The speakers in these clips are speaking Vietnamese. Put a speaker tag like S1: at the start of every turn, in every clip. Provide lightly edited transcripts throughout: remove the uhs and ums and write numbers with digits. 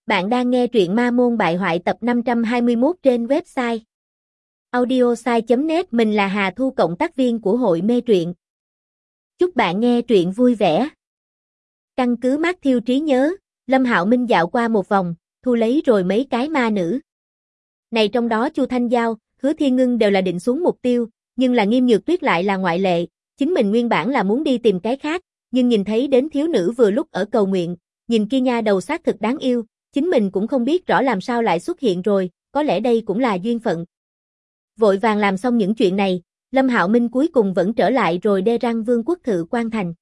S1: Bạn đang nghe truyện Ma Môn Bại Hoại tập 521 trên website audiosai.net. Mình là Hà Thu, cộng tác viên của hội mê truyện. Chúc bạn nghe truyện vui vẻ. Căn cứ Matthew trí nhớ, Lâm Hạo Minh dạo qua một vòng, thu lấy rồi mấy cái ma nữ. Này trong đó Chu Thanh Giao, Hứa Thiên Ngưng đều là định xuống mục tiêu, nhưng là Nghiêm Nhược Tuyết lại là ngoại lệ. Chính mình nguyên bản là muốn đi tìm cái khác, nhưng nhìn thấy đến thiếu nữ vừa lúc ở cầu nguyện, nhìn kia nha đầu xác thực đáng yêu. Chính mình cũng không biết rõ làm sao lại xuất hiện rồi, có lẽ đây cũng là duyên phận. Vội vàng làm xong những chuyện này, Lâm Hạo Minh cuối cùng vẫn trở lại rồi đê răng Vương quốc Thự Quan Thành.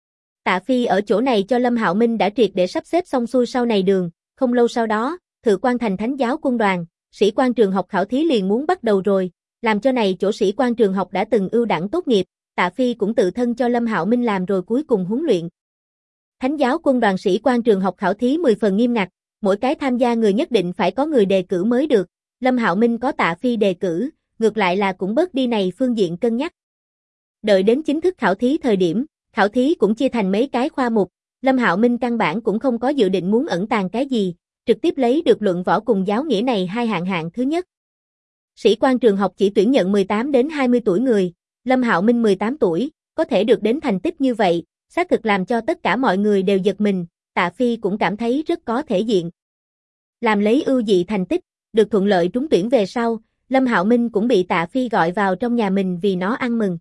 S1: Tạ Phi ở chỗ này cho Lâm Hạo Minh đã triệt để sắp xếp xong xuôi sau này đường, không lâu sau đó, Thự Quan Thành Thánh giáo quân đoàn, sĩ quan trường học khảo thí liền muốn bắt đầu rồi, làm cho này chỗ sĩ quan trường học đã từng ưu đãi tốt nghiệp, Tạ Phi cũng tự thân cho Lâm Hạo Minh làm rồi cuối cùng huấn luyện. Thánh giáo quân đoàn sĩ quan trường học khảo thí 10 phần nghiêm ngặt. Mỗi cái tham gia người nhất định phải có người đề cử mới được, Lâm Hạo Minh có Tạ Phi đề cử, ngược lại là cũng bớt đi này phương diện cân nhắc. Đợi đến chính thức khảo thí thời điểm, khảo thí cũng chia thành mấy cái khoa mục, Lâm Hạo Minh căn bản cũng không có dự định muốn ẩn tàng cái gì, trực tiếp lấy được luận võ cùng giáo nghĩa này hai hạng thứ nhất. Sĩ quan trường học chỉ tuyển nhận 18 đến 20 tuổi người, Lâm Hạo Minh 18 tuổi, có thể được đến thành tích như vậy, xác thực làm cho tất cả mọi người đều giật mình. Tạ Phi cũng cảm thấy rất có thể diện. Làm lấy ưu dị thành tích, được thuận lợi trúng tuyển về sau, Lâm Hạo Minh cũng bị Tạ Phi gọi vào trong nhà mình vì nó ăn mừng.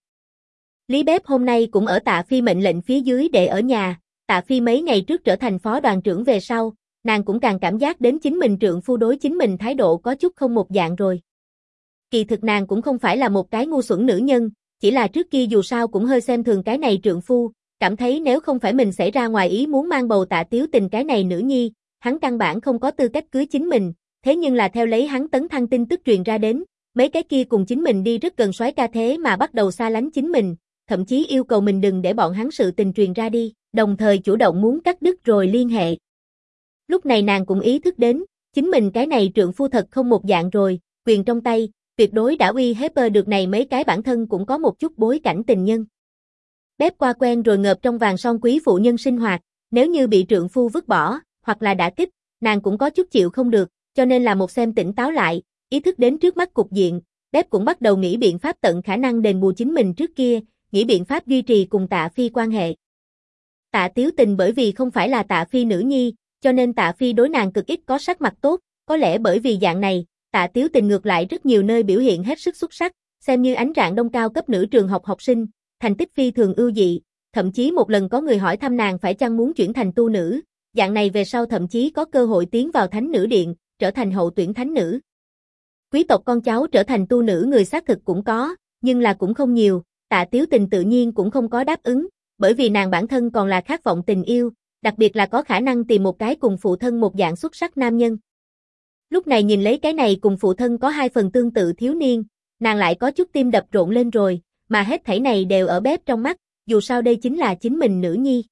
S1: Lý Bếp hôm nay cũng ở Tạ Phi mệnh lệnh phía dưới để ở nhà, Tạ Phi mấy ngày trước trở thành phó đoàn trưởng về sau, nàng cũng càng cảm giác đến chính mình trượng phu đối chính mình thái độ có chút không một dạng rồi. Kỳ thực nàng cũng không phải là một cái ngu xuẩn nữ nhân, chỉ là trước kia dù sao cũng hơi xem thường cái này trượng phu. Cảm thấy nếu không phải mình xảy ra ngoài ý muốn mang bầu Tạ Tiếu Tình cái này nữ nhi, hắn căn bản không có tư cách cưới chính mình, thế nhưng là theo lấy hắn tấn thăng tin tức truyền ra đến, mấy cái kia cùng chính mình đi rất gần soái ca thế mà bắt đầu xa lánh chính mình, thậm chí yêu cầu mình đừng để bọn hắn sự tình truyền ra đi, đồng thời chủ động muốn cắt đứt rồi liên hệ. Lúc này nàng cũng ý thức đến, chính mình cái này trượng phu thật không một dạng rồi, quyền trong tay, tuyệt đối đã uy hiếp được này mấy cái bản thân cũng có một chút bối cảnh tình nhân. Bếp qua quen rồi ngợp trong vàng son quý phụ nhân sinh hoạt, nếu như bị trượng phu vứt bỏ, hoặc là đả kích, nàng cũng có chút chịu không được, cho nên là một xem tỉnh táo lại, ý thức đến trước mắt cục diện, Bếp cũng bắt đầu nghĩ biện pháp tận khả năng đền bù chính mình trước kia, nghĩ biện pháp duy trì cùng Tạ Phi quan hệ. Tạ Tiếu Tình bởi vì không phải là Tạ Phi nữ nhi, cho nên Tạ Phi đối nàng cực ít có sắc mặt tốt, có lẽ bởi vì dạng này, Tạ Tiếu Tình ngược lại rất nhiều nơi biểu hiện hết sức xuất sắc, xem như ánh rạng đông cao cấp nữ trường học học sinh. Thành tích phi thường ưu dị, thậm chí một lần có người hỏi thăm nàng phải chăng muốn chuyển thành tu nữ, dạng này về sau thậm chí có cơ hội tiến vào thánh nữ điện, trở thành hậu tuyển thánh nữ. Quý tộc con cháu trở thành tu nữ người xác thực cũng có, nhưng là cũng không nhiều, Tạ Tiếu Tình tự nhiên cũng không có đáp ứng, bởi vì nàng bản thân còn là khát vọng tình yêu, đặc biệt là có khả năng tìm một cái cùng phụ thân một dạng xuất sắc nam nhân. Lúc này nhìn lấy cái này cùng phụ thân có hai phần tương tự thiếu niên, nàng lại có chút tim đập rộn lên rồi. Mà hết thảy này đều ở Bếp trong mắt, dù sao đây chính là chính mình nữ nhi.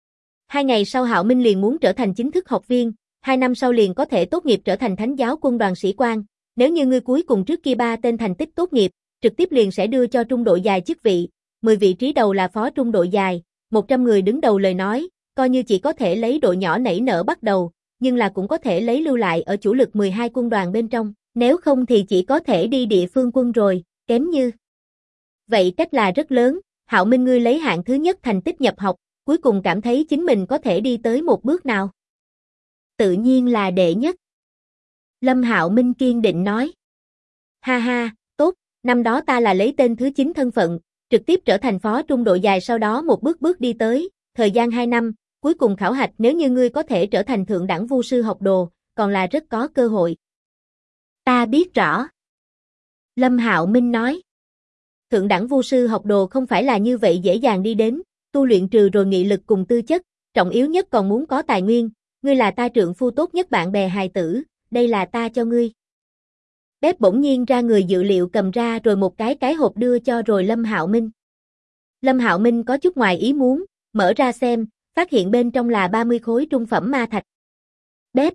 S1: 2 ngày sau Hạo Minh liền muốn trở thành chính thức học viên, 2 năm sau liền có thể tốt nghiệp trở thành thánh giáo quân đoàn sĩ quan. Nếu như ngươi cuối cùng trước kia 3 tên thành tích tốt nghiệp, trực tiếp liền sẽ đưa cho trung đội dài chức vị, 10 vị trí đầu là phó trung đội dài, 100 người đứng đầu lời nói, coi như chỉ có thể lấy đội nhỏ nảy nở bắt đầu, nhưng là cũng có thể lấy lưu lại ở chủ lực 12 quân đoàn bên trong, nếu không thì chỉ có thể đi địa phương quân rồi, kém như. Vậy cách là rất lớn, Hạo Minh ngươi lấy hạng thứ nhất thành tích nhập học, cuối cùng cảm thấy chính mình có thể đi tới một bước nào? Tự nhiên là đệ nhất. Lâm Hạo Minh kiên định nói. Ha ha, tốt, năm đó ta là lấy tên thứ 9 thân phận, trực tiếp trở thành phó trung đội dài sau đó một bước đi tới, thời gian 2 năm, cuối cùng khảo hạch nếu như ngươi có thể trở thành thượng đẳng vu sư học đồ, còn là rất có cơ hội. Ta biết rõ. Lâm Hạo Minh nói. Thượng đẳng vu sư học đồ không phải là như vậy dễ dàng đi đến, tu luyện trừ rồi nghị lực cùng tư chất, trọng yếu nhất còn muốn có tài nguyên, ngươi là ta trượng phu tốt nhất bạn bè hài tử, đây là ta cho ngươi. Bếp bỗng nhiên ra người dự liệu cầm ra rồi một cái hộp đưa cho rồi Lâm Hạo Minh. Lâm Hạo Minh có chút ngoài ý muốn, mở ra xem, phát hiện bên trong là 30 khối trung phẩm ma thạch. Bếp.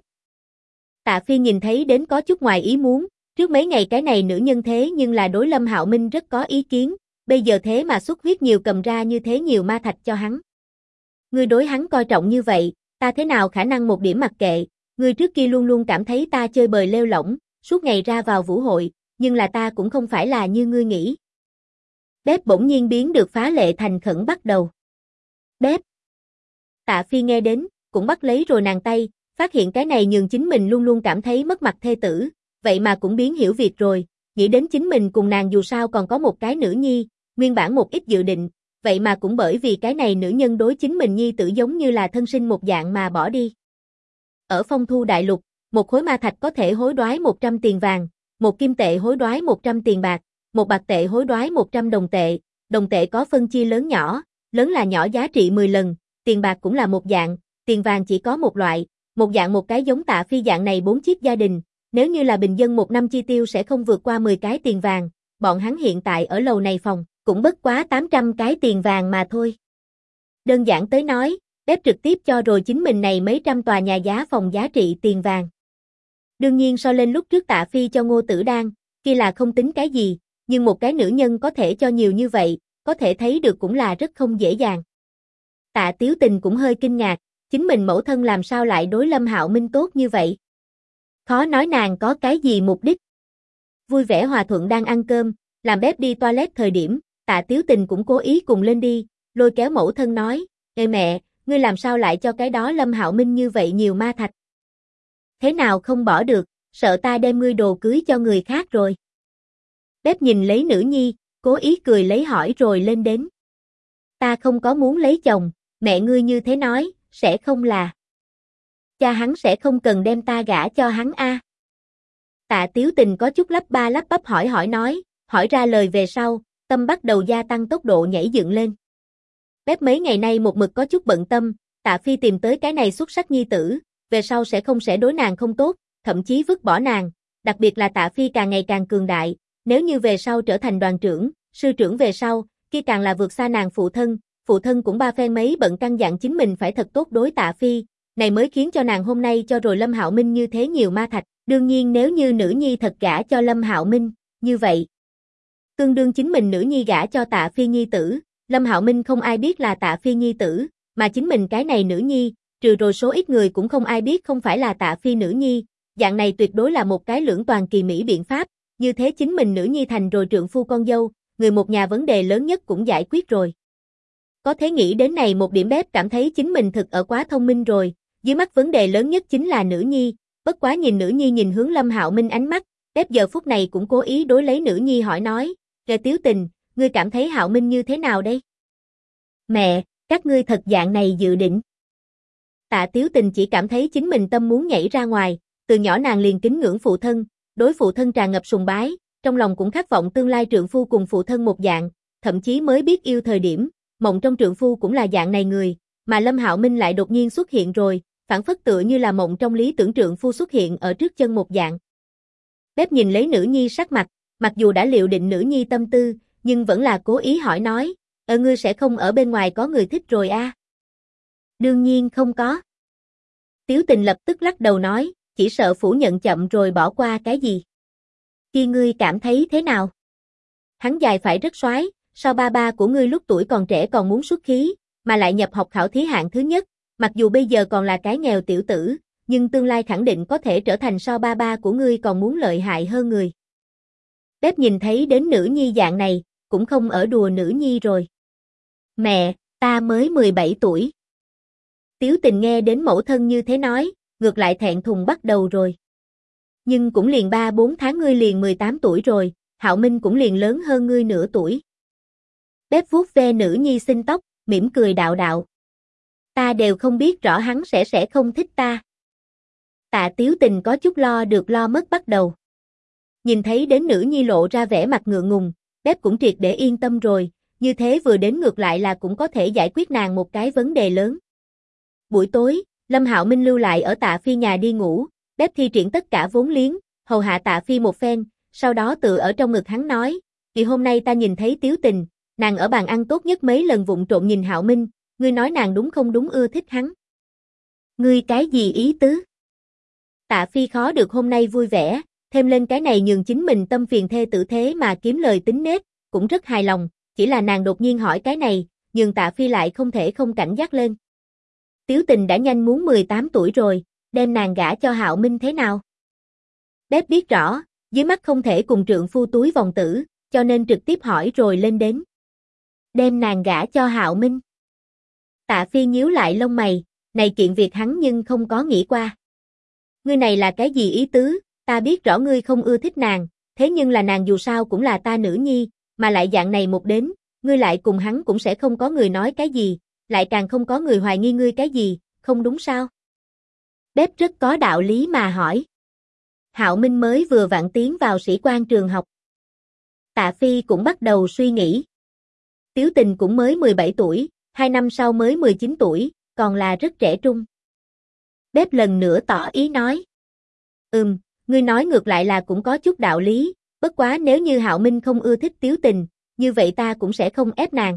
S1: Tạ Phi nhìn thấy đến có chút ngoài ý muốn. Trước mấy ngày cái này nữ nhân thế nhưng là đối Lâm Hạo Minh rất có ý kiến, bây giờ thế mà xuất huyết nhiều cầm ra như thế nhiều ma thạch cho hắn. Ngươi đối hắn coi trọng như vậy, ta thế nào khả năng một điểm mặc kệ, ngươi trước kia luôn luôn cảm thấy ta chơi bời lêu lỏng, suốt ngày ra vào vũ hội, nhưng là ta cũng không phải là như ngươi nghĩ. Bếp bỗng nhiên biến được phá lệ thành khẩn bắt đầu. Bếp. Tạ Phi nghe đến, cũng bắt lấy rồi nàng tay, phát hiện cái này nhường chính mình luôn luôn cảm thấy mất mặt thê tử, vậy mà cũng biến hiểu việc rồi, nghĩ đến chính mình cùng nàng dù sao còn có một cái nữ nhi, nguyên bản một ít dự định, vậy mà cũng bởi vì cái này nữ nhân đối chính mình nhi tử giống như là thân sinh một dạng mà bỏ đi. Ở Phong Thu Đại Lục, một khối ma thạch có thể hối đoái 100 tiền vàng, một kim tệ hối đoái 100 tiền bạc, một bạc tệ hối đoái 100 đồng tệ có phân chia lớn nhỏ, lớn là nhỏ giá trị 10 lần, tiền bạc cũng là một dạng, tiền vàng chỉ có một loại, một dạng một cái giống Tạ Phi dạng này 4 chiếc gia đình, nếu như là bình dân một năm chi tiêu sẽ không vượt qua 10 cái tiền vàng, bọn hắn hiện tại ở lầu này phòng, cũng bất quá 800 cái tiền vàng mà thôi. Đơn giản tới nói, bếp trực tiếp cho rồi chính mình này mấy trăm tòa nhà giá phòng giá trị tiền vàng. Đương nhiên so lên lúc trước Tạ Phi cho Ngô Tử Đan, kia là không tính cái gì, nhưng một cái nữ nhân có thể cho nhiều như vậy, có thể thấy được cũng là rất không dễ dàng. Tạ Tiếu Tình cũng hơi kinh ngạc, chính mình mẫu thân làm sao lại đối Lâm Hạo Minh tốt như vậy. Khó nói nàng có cái gì mục đích. Vui vẻ hòa thuận đang ăn cơm, làm bếp đi toilet thời điểm, Tạ Tiếu Tình cũng cố ý cùng lên đi, lôi kéo mẫu thân nói, ê mẹ, ngươi làm sao lại cho cái đó Lâm Hạo Minh như vậy nhiều ma thạch. Thế nào không bỏ được, sợ ta đem ngươi đồ cưới cho người khác rồi. Bếp nhìn lấy nữ nhi, cố ý cười lấy hỏi rồi lên đến. Ta không có muốn lấy chồng, mẹ ngươi như thế nói, sẽ không là. Cha hắn sẽ không cần đem ta gả cho hắn a. Tạ Tiếu Tình có chút lắp ba lắp bắp hỏi nói, hỏi ra lời về sau, tâm bắt đầu gia tăng tốc độ nhảy dựng lên. Bếp mấy ngày nay một mực có chút bận tâm, Tạ Phi tìm tới cái này xuất sắc nhi tử, về sau sẽ đối nàng không tốt, thậm chí vứt bỏ nàng, đặc biệt là Tạ Phi càng ngày càng cường đại, nếu như về sau trở thành đoàn trưởng, sư trưởng về sau, kia càng là vượt xa nàng phụ thân cũng ba phen mấy bận căn dặn chính mình phải thật tốt đối Tạ Phi, này mới khiến cho nàng hôm nay cho rồi Lâm Hạo Minh như thế nhiều ma thạch, đương nhiên nếu như nữ nhi thật gả cho Lâm Hạo Minh, như vậy, tương đương chính mình nữ nhi gả cho Tạ Phi nhi tử, Lâm Hạo Minh không ai biết là Tạ Phi nhi tử, mà chính mình cái này nữ nhi, trừ rồi số ít người cũng không ai biết không phải là Tạ Phi nữ nhi, dạng này tuyệt đối là một cái lưỡng toàn kỳ mỹ biện pháp, như thế chính mình nữ nhi thành rồi trượng phu con dâu, người một nhà vấn đề lớn nhất cũng giải quyết rồi. Có thể nghĩ đến này một điểm bếp cảm thấy chính mình thực ở quá thông minh rồi, dưới mắt vấn đề lớn nhất chính là nữ nhi, bất quá nhìn nữ nhi nhìn hướng Lâm Hạo Minh ánh mắt, bếp giờ phút này cũng cố ý đối lấy nữ nhi hỏi nói, Rê Tiếu Tình, ngươi cảm thấy Hạo Minh như thế nào đây? Mẹ, các ngươi thật dạng này dự định. Tạ Tiếu Tình chỉ cảm thấy chính mình tâm muốn nhảy ra ngoài, từ nhỏ nàng liền kính ngưỡng phụ thân, đối phụ thân tràn ngập sùng bái, trong lòng cũng khát vọng tương lai trượng phu cùng phụ thân một dạng, thậm chí mới biết yêu thời điểm, mộng trong trượng phu cũng là dạng này người, mà Lâm Hạo Minh lại đột nhiên xuất hiện rồi, phản phất tựa như là mộng trong lý tưởng trượng phu xuất hiện ở trước chân một dạng. Bếp nhìn lấy nữ nhi sắc mặt, mặc dù đã liệu định nữ nhi tâm tư, nhưng vẫn là cố ý hỏi nói, ngươi sẽ không ở bên ngoài có người thích rồi a? Đương nhiên không có. Tiếu Tình lập tức lắc đầu nói, chỉ sợ phủ nhận chậm rồi bỏ qua cái gì. Khi ngươi cảm thấy thế nào? Hắn dài phải rất soái, sao ba của ngươi lúc tuổi còn trẻ còn muốn xuất khí, mà lại nhập học khảo thí hạng thứ nhất, mặc dù bây giờ còn là cái nghèo tiểu tử, nhưng tương lai khẳng định có thể trở thành so ba của ngươi còn muốn lợi hại hơn người. Bếp nhìn thấy đến nữ nhi dạng này, cũng không ở đùa nữ nhi rồi. Mẹ, ta mới 17 tuổi. Tiếu Tình nghe đến mẫu thân như thế nói, ngược lại thẹn thùng bắt đầu rồi. Nhưng cũng liền 3-4 tháng ngươi liền 18 tuổi rồi, Hạo Minh cũng liền lớn hơn ngươi nửa tuổi. Bếp vuốt ve nữ nhi xinh tóc, mỉm cười đạo đạo. Ta đều không biết rõ hắn sẽ không thích ta. Tạ Tiếu Tình có chút lo được lo mất bắt đầu. Nhìn thấy đến nữ nhi lộ ra vẻ mặt ngượng ngùng, bếp cũng triệt để yên tâm rồi, như thế vừa đến ngược lại là cũng có thể giải quyết nàng một cái vấn đề lớn. Buổi tối, Lâm Hạo Minh lưu lại ở Tạ Phi nhà đi ngủ, bếp thi triển tất cả vốn liếng, hầu hạ Tạ Phi một phen, sau đó tự ở trong ngực hắn nói, vì hôm nay ta nhìn thấy Tiếu Tình, nàng ở bàn ăn tốt nhất mấy lần vụng trộm nhìn Hạo Minh, ngươi nói nàng đúng không đúng ưa thích hắn. Ngươi cái gì ý tứ? Tạ Phi khó được hôm nay vui vẻ, thêm lên cái này nhường chính mình tâm phiền thê tử thế mà kiếm lời tính nết, cũng rất hài lòng, chỉ là nàng đột nhiên hỏi cái này, nhường Tạ Phi lại không thể không cảnh giác lên. Tiếu Tình đã nhanh muốn 18 tuổi rồi, đem nàng gả cho Hạo Minh thế nào? Bếp biết rõ, dưới mắt không thể cùng trượng phu túi vòng tử, cho nên trực tiếp hỏi rồi lên đến. Đem nàng gả cho Hạo Minh. Tạ Phi nhíu lại lông mày, này kiện việc hắn nhưng không có nghĩ qua. Ngươi này là cái gì ý tứ, ta biết rõ ngươi không ưa thích nàng, thế nhưng là nàng dù sao cũng là ta nữ nhi, mà lại dạng này một đến, ngươi lại cùng hắn cũng sẽ không có người nói cái gì, lại càng không có người hoài nghi ngươi cái gì, không đúng sao? Bếp rất có đạo lý mà hỏi. Hạo Minh mới vừa vặn tiến vào sĩ quan trường học. Tạ Phi cũng bắt đầu suy nghĩ. Tiếu Tình cũng mới 17 tuổi, 2 năm sau mới 19 tuổi, còn là rất trẻ trung. Bếp lần nữa tỏ ý nói. Ngươi nói ngược lại là cũng có chút đạo lý, bất quá nếu như Hạo Minh không ưa thích Tiếu Tình, như vậy ta cũng sẽ không ép nàng.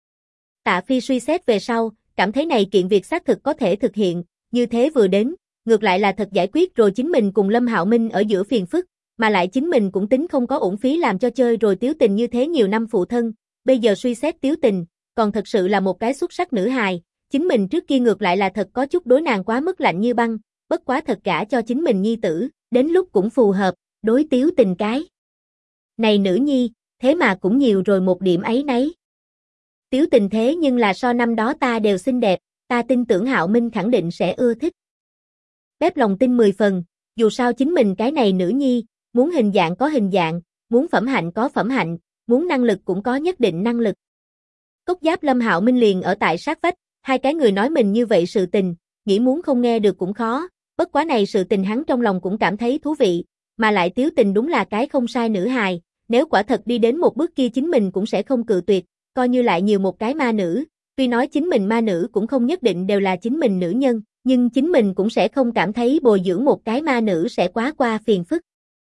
S1: Tạ Phi suy xét về sau, cảm thấy này kiện việc xác thực có thể thực hiện, như thế vừa đến, ngược lại là thật giải quyết rồi chính mình cùng Lâm Hạo Minh ở giữa phiền phức, mà lại chính mình cũng tính không có uổng phí làm cho chơi rồi Tiếu Tình như thế nhiều năm phụ thân, bây giờ suy xét Tiếu Tình, còn thật sự là một cái xuất sắc nữ hài, chính mình trước kia ngược lại là thật có chút đối nàng quá mức lạnh như băng, bất quá thật gả cho chính mình nhi tử, đến lúc cũng phù hợp, đối Tiếu Tình cái. Này nữ nhi, thế mà cũng nhiều rồi một điểm ấy nấy. Tiếu Tình thế nhưng là so năm đó ta đều xinh đẹp, ta tin tưởng Hạo Minh khẳng định sẽ ưa thích. Bếp lòng tin 10 phần, dù sao chính mình cái này nữ nhi, muốn hình dạng có hình dạng, muốn phẩm hạnh có phẩm hạnh, muốn năng lực cũng có nhất định năng lực. Cốc Giáp Lâm Hạo Minh liền ở tại sát vách, hai cái người nói mình như vậy sự tình, nghĩ muốn không nghe được cũng khó, bất quá này sự tình hắn trong lòng cũng cảm thấy thú vị, mà lại Tiếu Tình đúng là cái không sai nữ hài, nếu quả thật đi đến một bước kia chính mình cũng sẽ không cự tuyệt, coi như lại nhiều một cái ma nữ, tuy nói chính mình ma nữ cũng không nhất định đều là chính mình nữ nhân, nhưng chính mình cũng sẽ không cảm thấy bồi dưỡng một cái ma nữ sẽ quá qua phiền phức.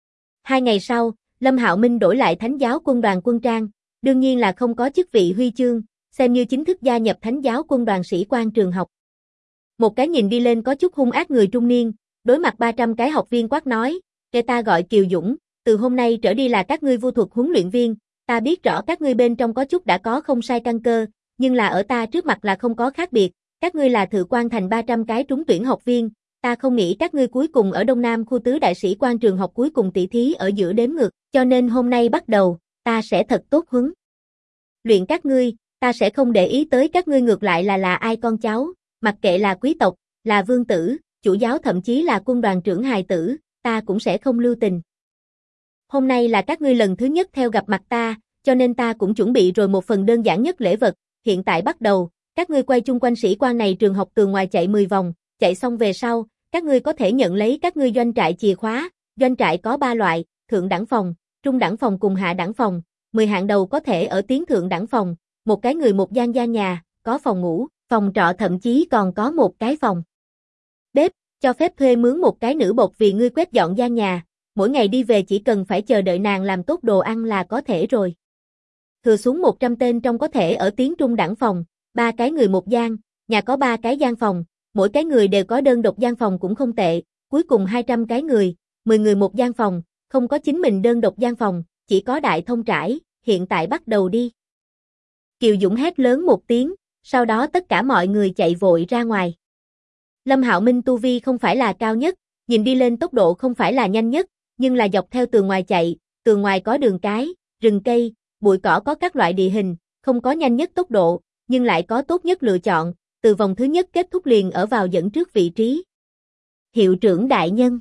S1: 2 ngày sau, Lâm Hạo Minh đổi lại Thánh giáo quân đoàn quân trang, đương nhiên là không có chức vị huy chương, xem như chính thức gia nhập Thánh giáo quân đoàn sĩ quan trường học. Một cái nhìn đi lên có chút hung ác người trung niên, đối mặt 300 cái học viên quát nói, kẻ ta gọi Kiều Dũng, từ hôm nay trở đi là các ngươi vu thuật huấn luyện viên, ta biết rõ các ngươi bên trong có chút đã có không sai căn cơ, nhưng là ở ta trước mặt là không có khác biệt, các ngươi là Thự Quan thành 300 cái trúng tuyển học viên, ta không nghĩ các ngươi cuối cùng ở Đông Nam khu tứ đại sĩ quan trường học cuối cùng tỷ thí ở giữa đếm ngược, cho nên hôm nay bắt đầu, ta sẽ thật tốt huấn luyện các ngươi, ta sẽ không để ý tới các ngươi ngược lại là ai con cháu, mặc kệ là quý tộc, là vương tử, chủ giáo thậm chí là quân đoàn trưởng hài tử, ta cũng sẽ không lưu tình. Hôm nay là các ngươi lần thứ nhất theo gặp mặt ta, cho nên ta cũng chuẩn bị rồi một phần đơn giản nhất lễ vật, hiện tại bắt đầu, các ngươi quay chung quanh sĩ quan này trường học tường ngoài chạy 10 vòng, chạy xong về sau, các ngươi có thể nhận lấy các ngươi doanh trại chìa khóa, doanh trại có 3 loại, thượng đẳng phòng, trung đẳng phòng cùng hạ đẳng phòng, 10 hạng đầu có thể ở tiến thượng đẳng phòng, một cái người một gian gian nhà, có phòng ngủ, phòng trọ thậm chí còn có một cái phòng bếp, cho phép thuê mướn một cái nữ bột vì ngươi quét dọn gian nhà, mỗi ngày đi về chỉ cần phải chờ đợi nàng làm tốt đồ ăn là có thể rồi. Thừa xuống 100 tên trong có thể ở tiến trung đẳng phòng, 3 cái người một gian, nhà có 3 cái gian phòng, mỗi cái người đều có đơn độc gian phòng cũng không tệ, cuối cùng 200 cái người, 10 người một gian phòng, không có chính mình đơn độc gian phòng, chỉ có đại thông trải, hiện tại bắt đầu đi. Kiều Dũng hét lớn một tiếng, sau đó tất cả mọi người chạy vội ra ngoài. Lâm Hạo Minh tu vi không phải là cao nhất, nhìn đi lên tốc độ không phải là nhanh nhất, nhưng là dọc theo tường ngoài chạy, tường ngoài có đường cái, rừng cây, bụi cỏ có các loại địa hình, không có nhanh nhất tốc độ, nhưng lại có tốt nhất lựa chọn, từ vòng thứ nhất kết thúc liền ở vào dẫn trước vị trí. Hiệu trưởng đại nhân.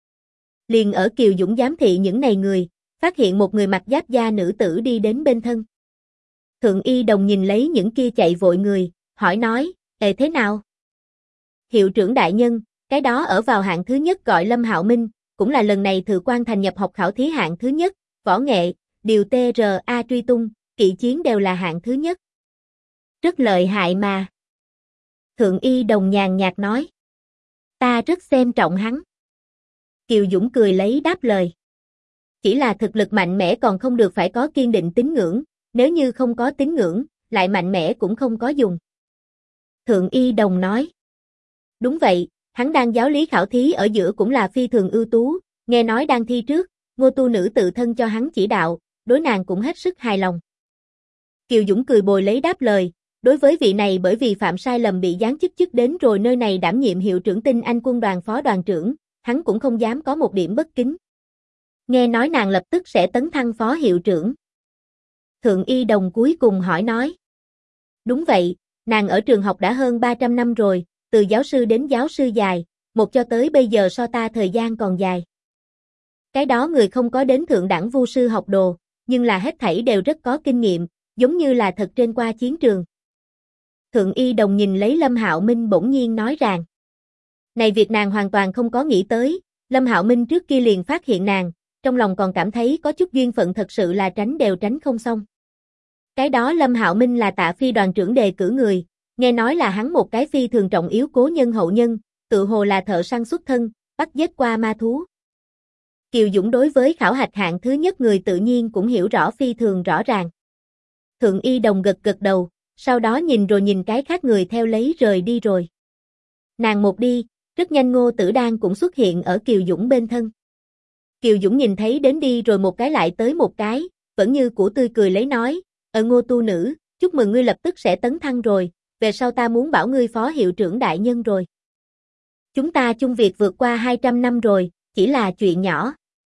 S1: Liền ở Kiều Dũng giám thị những này người, phát hiện một người mặc giáp da nữ tử đi đến bên thân. Thượng Y Đồng nhìn lấy những kia chạy vội người, hỏi nói, thế nào? Hiệu trưởng đại nhân, cái đó ở vào hạng thứ nhất gọi Lâm Hạo Minh, cũng là lần này Thự Quan thành nhập học khảo thí hạng thứ nhất, võ nghệ, điều TRA truy tung, kỵ chiến đều là hạng thứ nhất. Rất lợi hại mà. Thượng Y Đồng nhàn nhạt nói. Ta rất xem trọng hắn. Kiều Dũng cười lấy đáp lời. Chỉ là thực lực mạnh mẽ còn không được phải có kiên định tín ngưỡng, nếu như không có tín ngưỡng, lại mạnh mẽ cũng không có dùng. Thượng Y Đồng nói. Đúng vậy, hắn đang giáo lý khảo thí ở giữa cũng là phi thường ưu tú, nghe nói đang thi trước, Ngô tu nữ tự thân cho hắn chỉ đạo, đối nàng cũng hết sức hài lòng. Kiều Dũng cười bồi lấy đáp lời, Đối với vị này bởi vì phạm sai lầm bị giáng chức đến rồi nơi này đảm nhiệm hiệu trưởng tinh anh quân đoàn phó đoàn trưởng, hắn cũng không dám có một điểm bất kính. Nghe nói nàng lập tức sẽ tấn thăng phó hiệu trưởng. Thượng Y Đồng cuối cùng hỏi nói. Đúng vậy, nàng ở trường học đã hơn 300 năm rồi, từ giáo sư đến giáo sư dài, một cho tới bây giờ so ta thời gian còn dài. Cái đó người không có đến thượng đẳng vu sư học đồ, nhưng là hết thảy đều rất có kinh nghiệm, giống như là thật trên qua chiến trường. Thượng Y Đồng nhìn lấy Lâm Hạo Minh bỗng nhiên nói rằng. Này việc nàng hoàn toàn không có nghĩ tới, Lâm Hạo Minh trước kia liền phát hiện nàng, trong lòng còn cảm thấy có chút duyên phận thật sự là tránh đều tránh không xong. Cái đó Lâm Hạo Minh là Tạ Phi đoàn trưởng đề cử người, nghe nói là hắn một cái phi thường trọng yếu cố nhân hậu nhân, tự hồ là thợ săn xuất thân, bắt giết qua ma thú. Kiều Dũng đối với khảo hạch hạng thứ nhất người tự nhiên cũng hiểu rõ phi thường rõ ràng. Thượng Y Đồng gật gật đầu, sau đó nhìn rồi nhìn cái khác người theo lấy rời đi rồi. Nàng một đi, rất nhanh Ngô Tử Đan cũng xuất hiện ở Kiều Dũng bên thân. Kiều Dũng nhìn thấy đến đi rồi một cái lại tới một cái, vẫn như cũ tươi cười lấy nói, Ngô tu nữ, chúc mừng ngươi lập tức sẽ tấn thăng rồi, về sau ta muốn bảo ngươi phó hiệu trưởng đại nhân rồi. Chúng ta chung việc vượt qua 200 năm rồi, chỉ là chuyện nhỏ.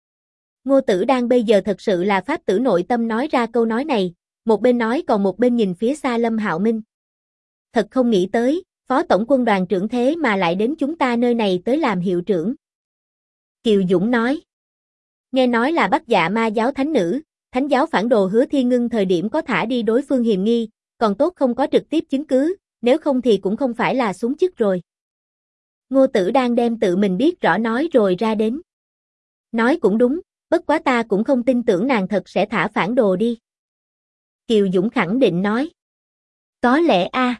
S1: Ngô Tử Đan bây giờ thật sự là pháp tử nội tâm nói ra câu nói này, một bên nói còn một bên nhìn phía xa Lâm Hạo Minh. Thật không nghĩ tới, phó tổng quân đoàn trưởng thế mà lại đến chúng ta nơi này tới làm hiệu trưởng. Kiều Dũng nói. Nghe nói là Bắc Dạ Ma giáo thánh nữ, thánh giáo phản đồ Hứa Thiên Ngưng thời điểm có thả đi đối phương hiềm nghi, còn tốt không có trực tiếp chứng cứ, nếu không thì cũng không phải là xuống chức rồi. Ngô Tử đang đem tự mình biết rõ nói rồi ra đến. Nói cũng đúng, bất quá ta cũng không tin tưởng nàng thật sẽ thả phản đồ đi. Kiều Dũng khẳng định nói. Có lẽ a.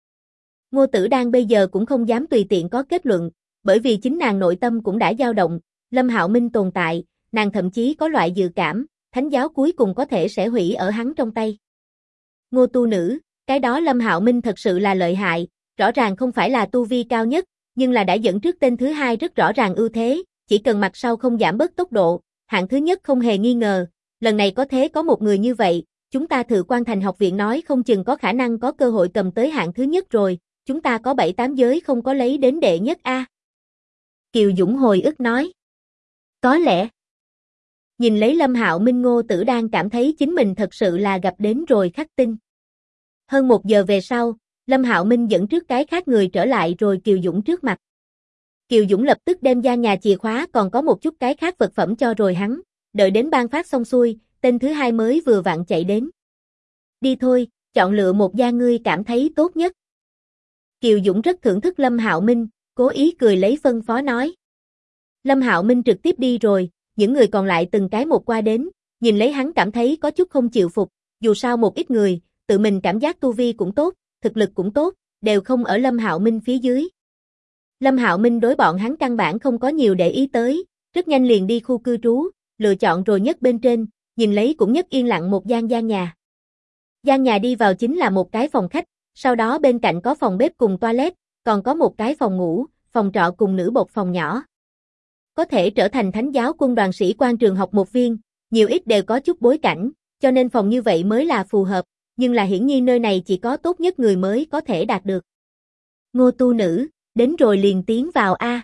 S1: Ngô Tử Đan bây giờ cũng không dám tùy tiện có kết luận, bởi vì chính nàng nội tâm cũng đã dao động, Lâm Hạo Minh tồn tại, nàng thậm chí có loại dự cảm, thánh giáo cuối cùng có thể sẽ hủy ở hắn trong tay. Ngô tu nữ, cái đó Lâm Hạo Minh thật sự là lợi hại, rõ ràng không phải là tu vi cao nhất, nhưng là đã dẫn trước tên thứ hai rất rõ ràng ưu thế, chỉ cần mặt sau không giảm bớt tốc độ, hạng thứ nhất không hề nghi ngờ, lần này có thế có một người như vậy, chúng ta Thự Quan Thành học viện nói không chừng có khả năng có cơ hội cầm tới hạng thứ nhất rồi, chúng ta có 7-8 giới không có lấy đến đệ nhất a. Kiều Dũng hồi ức nói. Có lẽ. Nhìn lấy Lâm Hạo Minh Ngô Tử Đan cảm thấy chính mình thật sự là gặp đến rồi khắc tinh. Hơn 1 giờ về sau, Lâm Hạo Minh dẫn trước cái khác người trở lại rồi Kiều Dũng trước mặt. Kiều Dũng lập tức đem ra nhà chìa khóa còn có một chút cái khác vật phẩm cho rồi hắn, đợi đến ban phát xong xuôi, tên thứ hai mới vừa vặn chạy đến. Đi thôi, chọn lựa một gia ngươi cảm thấy tốt nhất. Kiều Dũng rất thưởng thức Lâm Hạo Minh, cố ý cười lấy phân phó nói. Lâm Hạo Minh trực tiếp đi rồi, những người còn lại từng cái một qua đến, nhìn lấy hắn cảm thấy có chút không chịu phục, dù sao một ít người, tự mình cảm giác tu vi cũng tốt, thực lực cũng tốt, đều không ở Lâm Hạo Minh phía dưới. Lâm Hạo Minh đối bọn hắn căn bản không có nhiều để ý tới, rất nhanh liền đi khu cư trú, lựa chọn rồi nhất bên trên, nhìn lấy cũng nhất yên lặng một gian nhà. Gian nhà đi vào chính là một cái phòng khách, sau đó bên cạnh có phòng bếp cùng toilet, còn có một cái phòng ngủ, phòng trọ cùng nữ bột phòng nhỏ. Có thể trở thành thánh giáo quân đoàn sĩ quan trường học một viên, nhiều ít đều có chút bối cảnh, cho nên phòng như vậy mới là phù hợp, nhưng là hiển nhiên nơi này chỉ có tốt nhất người mới có thể đạt được. Ngô tu nữ, đến rồi liền tiến vào a.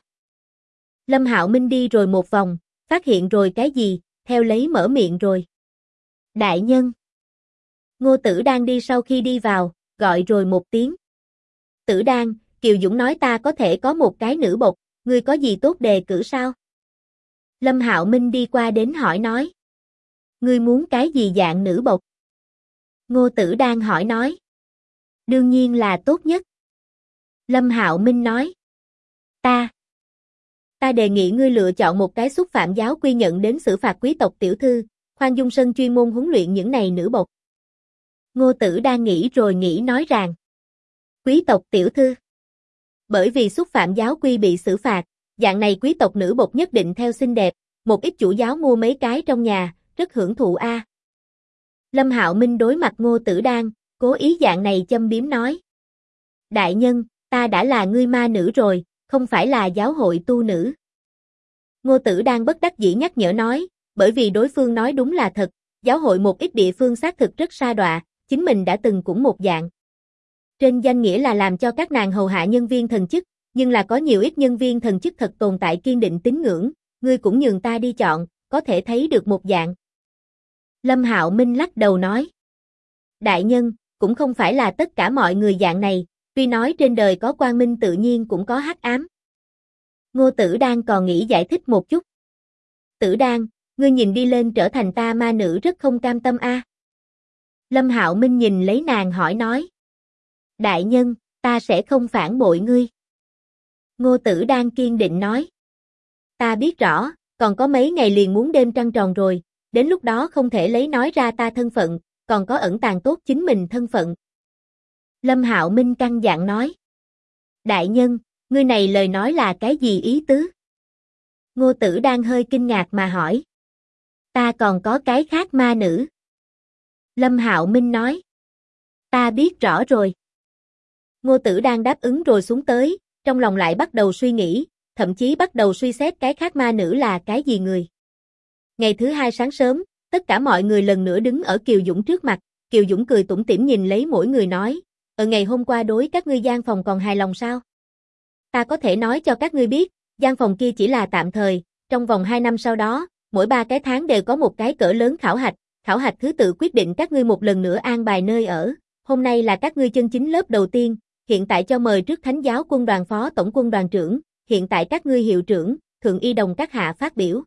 S1: Lâm Hạo Minh đi rồi một vòng, phát hiện rồi cái gì, theo lấy mở miệng rồi. Đại nhân. Ngô Tử Đan đi sau khi đi vào, gọi rồi một tiếng. Tử Đan, Kiều Dũng nói ta có thể có một cái nữ bột, ngươi có gì tốt đề cử sao? Lâm Hạo Minh đi qua đến hỏi nói. Ngươi muốn cái gì dạng nữ bột? Ngô Tử Đan hỏi nói. Đương nhiên là tốt nhất. Lâm Hạo Minh nói. Ta đề nghị ngươi lựa chọn một cái xúc phạm giáo quy nhận đến xử phạt quý tộc tiểu thư, khoan dung sân chuyên môn huấn luyện những này nữ bột. Ngô Tử Đan nghĩ rồi nghĩ nói rằng. Quý tộc tiểu thư. Bởi vì xúc phạm giáo quy bị xử phạt, dạng này quý tộc nữ bột nhất định theo xinh đẹp, một ít chủ giáo mua mấy cái trong nhà, rất hưởng thụ a. Lâm Hạo Minh đối mặt Ngô Tử Đan, cố ý dạng này châm biếm nói. Đại nhân, ta đã là ngươi ma nữ rồi, không phải là giáo hội tu nữ. Ngô Tử Đan bất đắc dĩ nhắc nhở nói, bởi vì đối phương nói đúng là thật, giáo hội một ít địa phương xác thực rất sa đọa, chính mình đã từng cũng một dạng. Trên danh nghĩa là làm cho các nàng hầu hạ nhân viên thần chức, nhưng là có nhiều ít nhân viên thần chức thật tồn tại kiên định tín ngưỡng, ngươi cũng nhường ta đi chọn, có thể thấy được một dạng. Lâm Hạo Minh lắc đầu nói. Đại nhân, cũng không phải là tất cả mọi người dạng này, tuy nói trên đời có quang minh tự nhiên cũng có hắc ám. Ngô Tử Đan còn nghĩ giải thích một chút. Tử Đan, ngươi nhìn đi lên trở thành ta ma nữ rất không cam tâm a. Lâm Hạo Minh nhìn lấy nàng hỏi nói. Đại nhân, ta sẽ không phản bội ngươi. Ngô Tử Đan kiên định nói. Ta biết rõ, còn có mấy ngày liền muốn đêm trăng tròn rồi, đến lúc đó không thể lấy nói ra ta thân phận, còn có ẩn tàng tốt chính mình thân phận. Lâm Hạo Minh căng dặn nói. Đại nhân, ngươi này lời nói là cái gì ý tứ? Ngô Tử Đan hơi kinh ngạc mà hỏi. Ta còn có cái khác ma nữ. Lâm Hạo Minh nói. Ta biết rõ rồi. Ngô Tử Đan đáp ứng rồi xuống tới, trong lòng lại bắt đầu suy nghĩ, thậm chí bắt đầu suy xét cái khác ma nữ là cái gì người. Ngày thứ hai sáng sớm, tất cả mọi người lần nữa đứng ở Kiều Dũng trước mặt, Kiều Dũng cười tủm tỉm nhìn lấy mỗi người nói, ngày hôm qua đối các ngươi gian phòng còn hài lòng sao? Ta có thể nói cho các ngươi biết, gian phòng kia chỉ là tạm thời, trong vòng 2 năm sau đó, mỗi 3 cái tháng đều có một cái cỡ lớn khảo hạch thứ tự quyết định các ngươi một lần nữa an bài nơi ở, hôm nay là các ngươi chân chính lớp đầu tiên, hiện tại cho mời trước Thánh giáo quân đoàn phó tổng quân đoàn trưởng, hiện tại các ngươi hiệu trưởng, Thượng Y Đồng các hạ phát biểu.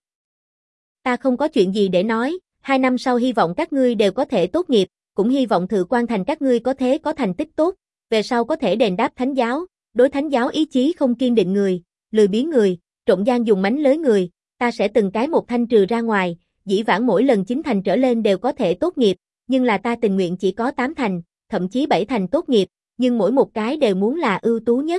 S1: Ta không có chuyện gì để nói, 2 năm sau hy vọng các ngươi đều có thể tốt nghiệp, cũng hy vọng Thự Quan Thành các ngươi có thể có thành tích tốt, về sau có thể đền đáp Thánh giáo, đối Thánh giáo ý chí không kiên định người, lười biếng người, trộm gian dùng mánh lới người, ta sẽ từng cái một thanh trừ ra ngoài, dĩ vãng mỗi lần 9 thành trở lên đều có thể tốt nghiệp, nhưng là ta tình nguyện chỉ có 8 thành, thậm chí 7 thành tốt nghiệp, nhưng mỗi một cái đều muốn là ưu tú nhất.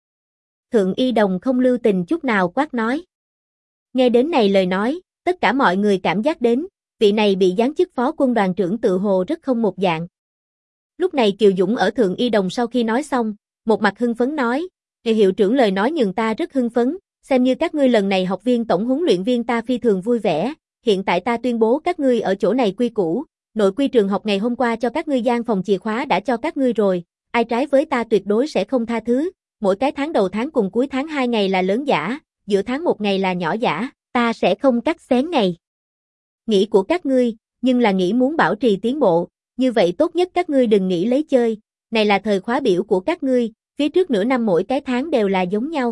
S1: Thượng Y Đồng không lưu tình chút nào quát nói. Nghe đến này lời nói, tất cả mọi người cảm giác đến, vị này bị giáng chức phó quân đoàn trưởng tự hồ rất không một dạng. Lúc này Kiều Dũng ở Thượng Y Đồng sau khi nói xong, một mặt hưng phấn nói, hiệu trưởng lời nói nhường ta rất hưng phấn, xem như các ngươi lần này học viên tổng huấn luyện viên ta phi thường vui vẻ, hiện tại ta tuyên bố các ngươi ở chỗ này quy củ, nội quy trường học ngày hôm qua cho các ngươi gian phòng chìa khóa đã cho các ngươi rồi, ai trái với ta tuyệt đối sẽ không tha thứ, mỗi cái tháng đầu tháng cùng cuối tháng 2 ngày là lớn giả, giữa tháng 1 ngày là nhỏ giả, ta sẽ không cắt xén ngày. Nghĩ của các ngươi, nhưng là nghĩ muốn bảo trì tiến bộ, như vậy tốt nhất các ngươi đừng nghĩ lấy chơi, này là thời khóa biểu của các ngươi, phía trước nửa năm mỗi cái tháng đều là giống nhau.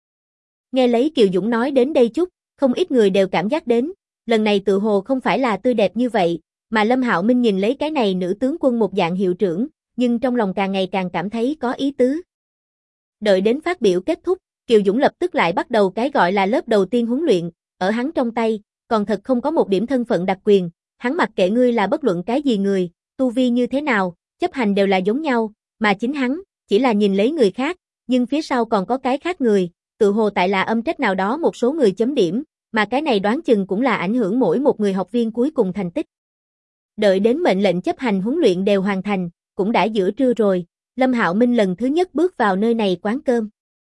S1: Nghe lấy Kiều Dũng nói đến đây chút, không ít người đều cảm giác đến, lần này tự hồ không phải là tươi đẹp như vậy, mà Lâm Hạo Minh nhìn lấy cái này nữ tướng quân một dạng hiệu trưởng, nhưng trong lòng càng ngày càng cảm thấy có ý tứ. Đợi đến phát biểu kết thúc, Kiều Dũng lập tức lại bắt đầu cái gọi là lớp đầu tiên huấn luyện, ở hắn trong tay, còn thật không có một điểm thân phận đặc quyền, hắn mặc kệ ngươi là bất luận cái gì người, tu vi như thế nào, chấp hành đều là giống nhau, mà chính hắn, chỉ là nhìn lấy người khác, nhưng phía sau còn có cái khác người, tự hồ tại là âm trách nào đó một số người chấm điểm, mà cái này đoán chừng cũng là ảnh hưởng mỗi một người học viên cuối cùng thành tích. Đợi đến mệnh lệnh chấp hành huấn luyện đều hoàn thành, cũng đã giữa trưa rồi, Lâm Hạo Minh lần thứ nhất bước vào nơi này quán cơm.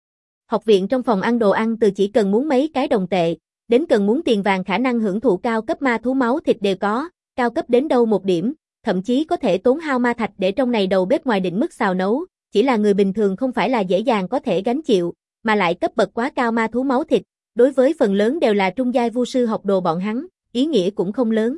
S1: Học viện trong phòng ăn đồ ăn từ chỉ cần muốn mấy cái đồng tệ, đến cần muốn tiền vàng khả năng hưởng thụ cao cấp ma thú máu thịt đều có, cao cấp đến đâu một điểm, thậm chí có thể tốn hao ma thạch để trong này đầu bếp ngoài định mức xào nấu, chỉ là người bình thường không phải là dễ dàng có thể gánh chịu, mà lại cấp bậc quá cao ma thú máu thịt, đối với phần lớn đều là trung giai vu sư học đồ bọn hắn, ý nghĩa cũng không lớn.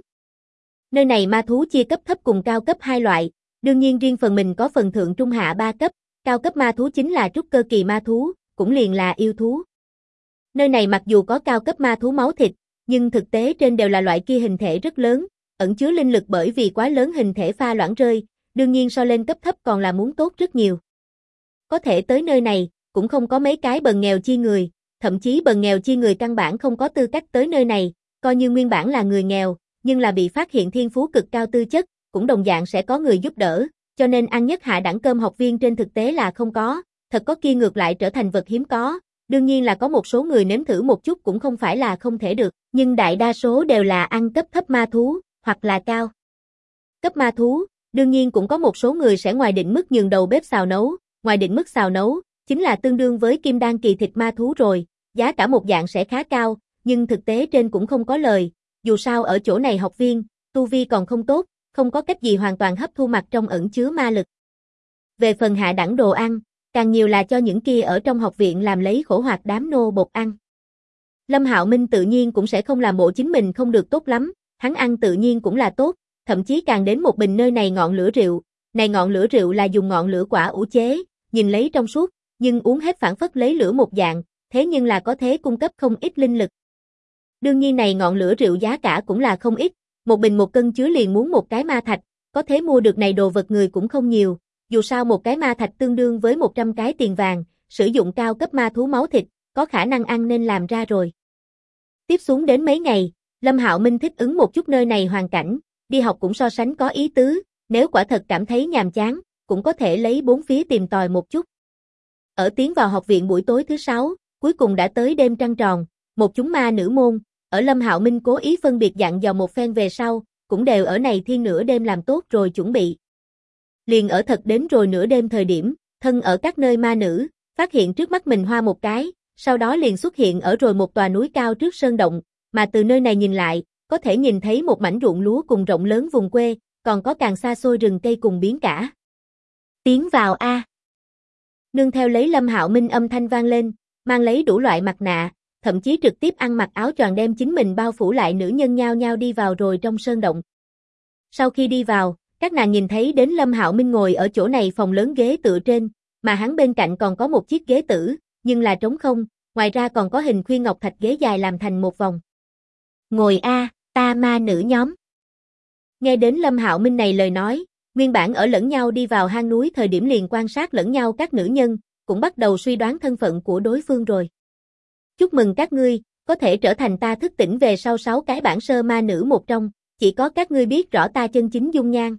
S1: Nơi này ma thú chia cấp thấp cùng cao cấp 2 loại, đương nhiên riêng phần mình có phần thượng trung hạ 3 cấp, cao cấp ma thú chính là trúc cơ kỳ ma thú, cũng liền là yêu thú. Nơi này mặc dù có cao cấp ma thú máu thịt, nhưng thực tế trên đều là loại kia hình thể rất lớn, ẩn chứa linh lực bởi vì quá lớn hình thể pha loãng rơi, đương nhiên so lên cấp thấp còn là muốn tốt rất nhiều. Có thể tới nơi này, cũng không có mấy cái bần nghèo chi người, thậm chí bần nghèo chi người căn bản không có tư cách tới nơi này, coi như nguyên bản là người nghèo, nhưng là bị phát hiện thiên phú cực cao tư chất, cũng đồng dạng sẽ có người giúp đỡ, cho nên ăn nhất hạ đẳng cơm học viên trên thực tế là không có, thật có kia ngược lại trở thành vật hiếm có, đương nhiên là có một số người nếm thử một chút cũng không phải là không thể được, nhưng đại đa số đều là ăn cấp thấp ma thú, hoặc là cao cấp ma thú, đương nhiên cũng có một số người sẽ ngoài định mức nhường đầu bếp xào nấu, ngoài định mức xào nấu, chính là tương đương với kim đan kỳ thịt ma thú rồi, giá cả một dạng sẽ khá cao, nhưng thực tế trên cũng không có lời, dù sao ở chỗ này học viên, tu vi còn không tốt, không có cách gì hoàn toàn hấp thu mặt trong ẩn chứa ma lực. Về phần hạ đẳng đồ ăn, càng nhiều là cho những kia ở trong học viện làm lấy khổ hoạt đám nô bộc ăn. Lâm Hạo Minh tự nhiên cũng sẽ không làm bộ chính mình không được tốt lắm, hắn ăn tự nhiên cũng là tốt, thậm chí càng đến một bình nơi này ngọn lửa rượu. Này ngọn lửa rượu là dùng ngọn lửa quả ủ chế, nhìn lấy trong suốt, nhưng uống hết phản phất lấy lửa một dạng, thế nhưng là có thể cung cấp không ít linh lực. Đương nhiên này ngọn lửa rượu giá cả cũng là không ít, một bình 1 cân chứa liền muốn một cái ma thạch, có thể mua được này đồ vật người cũng không nhiều, dù sao một cái ma thạch tương đương với 100 cái tiền vàng, sử dụng cao cấp ma thú máu thịt, có khả năng ăn nên làm ra rồi. Tiếp xuống đến mấy ngày, Lâm Hạo Minh thích ứng một chút nơi này hoàn cảnh, đi học cũng so sánh có ý tứ, nếu quả thật cảm thấy nhàm chán, cũng có thể lấy bốn phía tìm tòi một chút. Ở tiến vào học viện buổi tối thứ 6, cuối cùng đã tới đêm trăng tròn, một chúng ma nữ môn, ở Lâm Hạo Minh cố ý phân biệt dặn dò một phen về sau, cũng đều ở này thiên nửa đêm làm tốt rồi chuẩn bị. Liền ở thật đến rồi nửa đêm thời điểm, thân ở các nơi ma nữ, phát hiện trước mắt mình hoa một cái, sau đó liền xuất hiện ở rồi một tòa núi cao trước sơn động, mà từ nơi này nhìn lại, có thể nhìn thấy một mảnh ruộng lúa cùng rộng lớn vùng quê, còn có càng xa xôi rừng cây cùng biển cả. Tiến vào a. Nương theo lấy Lâm Hạo Minh âm thanh vang lên, mang lấy đủ loại mặt nạ, thậm chí trực tiếp ăn mặc áo choàng đem chính mình bao phủ lại nữ nhân nhao nhao đi vào rồi trong sơn động. Sau khi đi vào, các nàng nhìn thấy đến Lâm Hạo Minh ngồi ở chỗ này phòng lớn ghế tựa trên, mà hắn bên cạnh còn có một chiếc ghế tử, nhưng là trống không, ngoài ra còn có hình khuyên ngọc thạch ghế dài làm thành một vòng. Ngồi a, ta ma nữ nhóm. Nghe đến Lâm Hạo Minh này lời nói, nguyên bản ở lẫn nhau đi vào hang núi thời điểm liền quan sát lẫn nhau các nữ nhân, cũng bắt đầu suy đoán thân phận của đối phương rồi. Chúc mừng các ngươi, có thể trở thành ta thức tỉnh về sau 6 cái bản sơ ma nữ một trong, chỉ có các ngươi biết rõ ta chân chính dung nhan.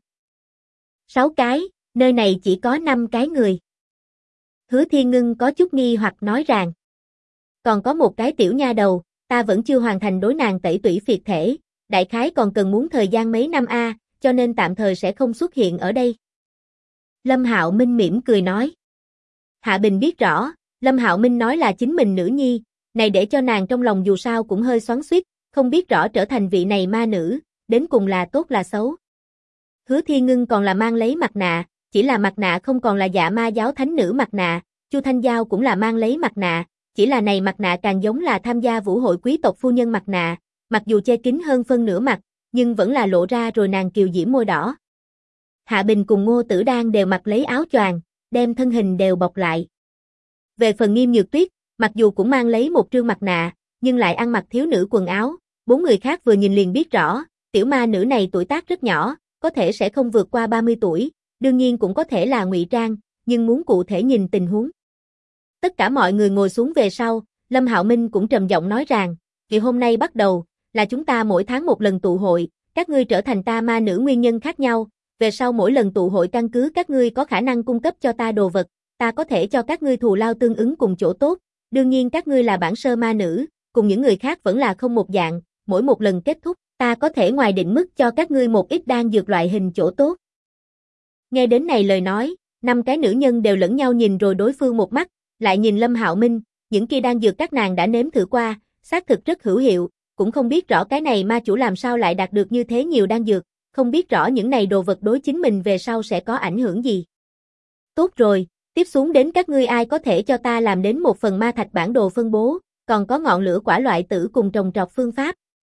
S1: 6 cái, nơi này chỉ có 5 cái người. Hứa Thiên Ngưng có chút nghi hoặc nói rằng, còn có một cái tiểu nha đầu, ta vẫn chưa hoàn thành đối nàng tẩy tủy phiệt thể, đại khái còn cần muốn thời gian mấy năm cho nên tạm thời sẽ không xuất hiện ở đây. Lâm Hạo Minh mỉm cười nói. Hạ Bình biết rõ, Lâm Hạo Minh nói là chính mình nữ nhi, này để cho nàng trong lòng dù sao cũng hơi xoắn xuýt, không biết rõ trở thành vị này ma nữ, đến cùng là tốt là xấu. Hứa Thiên Ngưng còn là mang lấy mặt nạ, chỉ là mặt nạ không còn là dạ ma giáo thánh nữ mặt nạ, Chu Thanh Giao cũng là mang lấy mặt nạ, chỉ là này mặt nạ càng giống là tham gia vũ hội quý tộc phu nhân mặt nạ, mặc dù che kín hơn phân nửa mặt, nhưng vẫn là lộ ra rồi nàng kiều diễm môi đỏ. Hạ Bình cùng Ngô Tử Đan đều mặc lấy áo choàng, đem thân hình đều bọc lại. Về phần Nghiêm Nhược Tuyết, mặc dù cũng mang lấy một trương mặt nạ, nhưng lại ăn mặc thiếu nữ quần áo, 4 người khác vừa nhìn liền biết rõ, tiểu ma nữ này tuổi tác rất nhỏ, có thể sẽ không vượt qua 30 tuổi, đương nhiên cũng có thể là ngụy trang, nhưng muốn cụ thể nhìn tình huống. Tất cả mọi người ngồi xuống về sau, Lâm Hạo Minh cũng trầm giọng nói rằng, từ hôm nay bắt đầu, là chúng ta mỗi tháng một lần tụ hội, các ngươi trở thành ta ma nữ nguyên nhân khác nhau, về sau mỗi lần tụ hội căn cứ các ngươi có khả năng cung cấp cho ta đồ vật, ta có thể cho các ngươi thù lao tương ứng cùng chỗ tốt, đương nhiên các ngươi là bản sơ ma nữ, cùng những người khác vẫn là không một dạng, mỗi một lần kết thúc, ta có thể ngoài định mức cho các ngươi một ít đan dược loại hình chỗ tốt. Nghe đến này lời nói, 5 cái nữ nhân đều lẫn nhau nhìn rồi đối phương một mắt, lại nhìn Lâm Hạo Minh, những kia đan dược các nàng đã nếm thử qua, xác thực rất hữu hiệu, cũng không biết rõ cái này ma chủ làm sao lại đạt được như thế nhiều đan dược, không biết rõ những này đồ vật đối chính mình về sau sẽ có ảnh hưởng gì. Tốt rồi, tiếp xuống đến các ngươi ai có thể cho ta làm đến một phần ma thạch bản đồ phân bố, còn có ngọn lửa quả loại tử cùng trồng trọt phương pháp.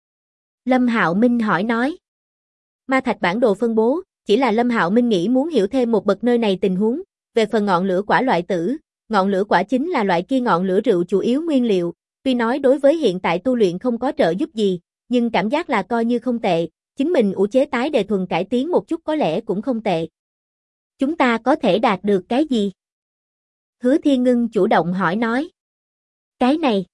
S1: Lâm Hạo Minh hỏi nói. Ma thạch bản đồ phân bố, chỉ là Lâm Hạo Minh nghĩ muốn hiểu thêm một bậc nơi này tình huống, về phần ngọn lửa quả loại tử, ngọn lửa quả chính là loại kia ngọn lửa rượu chủ yếu nguyên liệu, tuy nói đối với hiện tại tu luyện không có trợ giúp gì, nhưng cảm giác là coi như không tệ, chính mình ủ chế tái đề thuần cải tiến một chút có lẽ cũng không tệ. Chúng ta có thể đạt được cái gì? Hứa Thiên Ngưng chủ động hỏi nói. Cái này.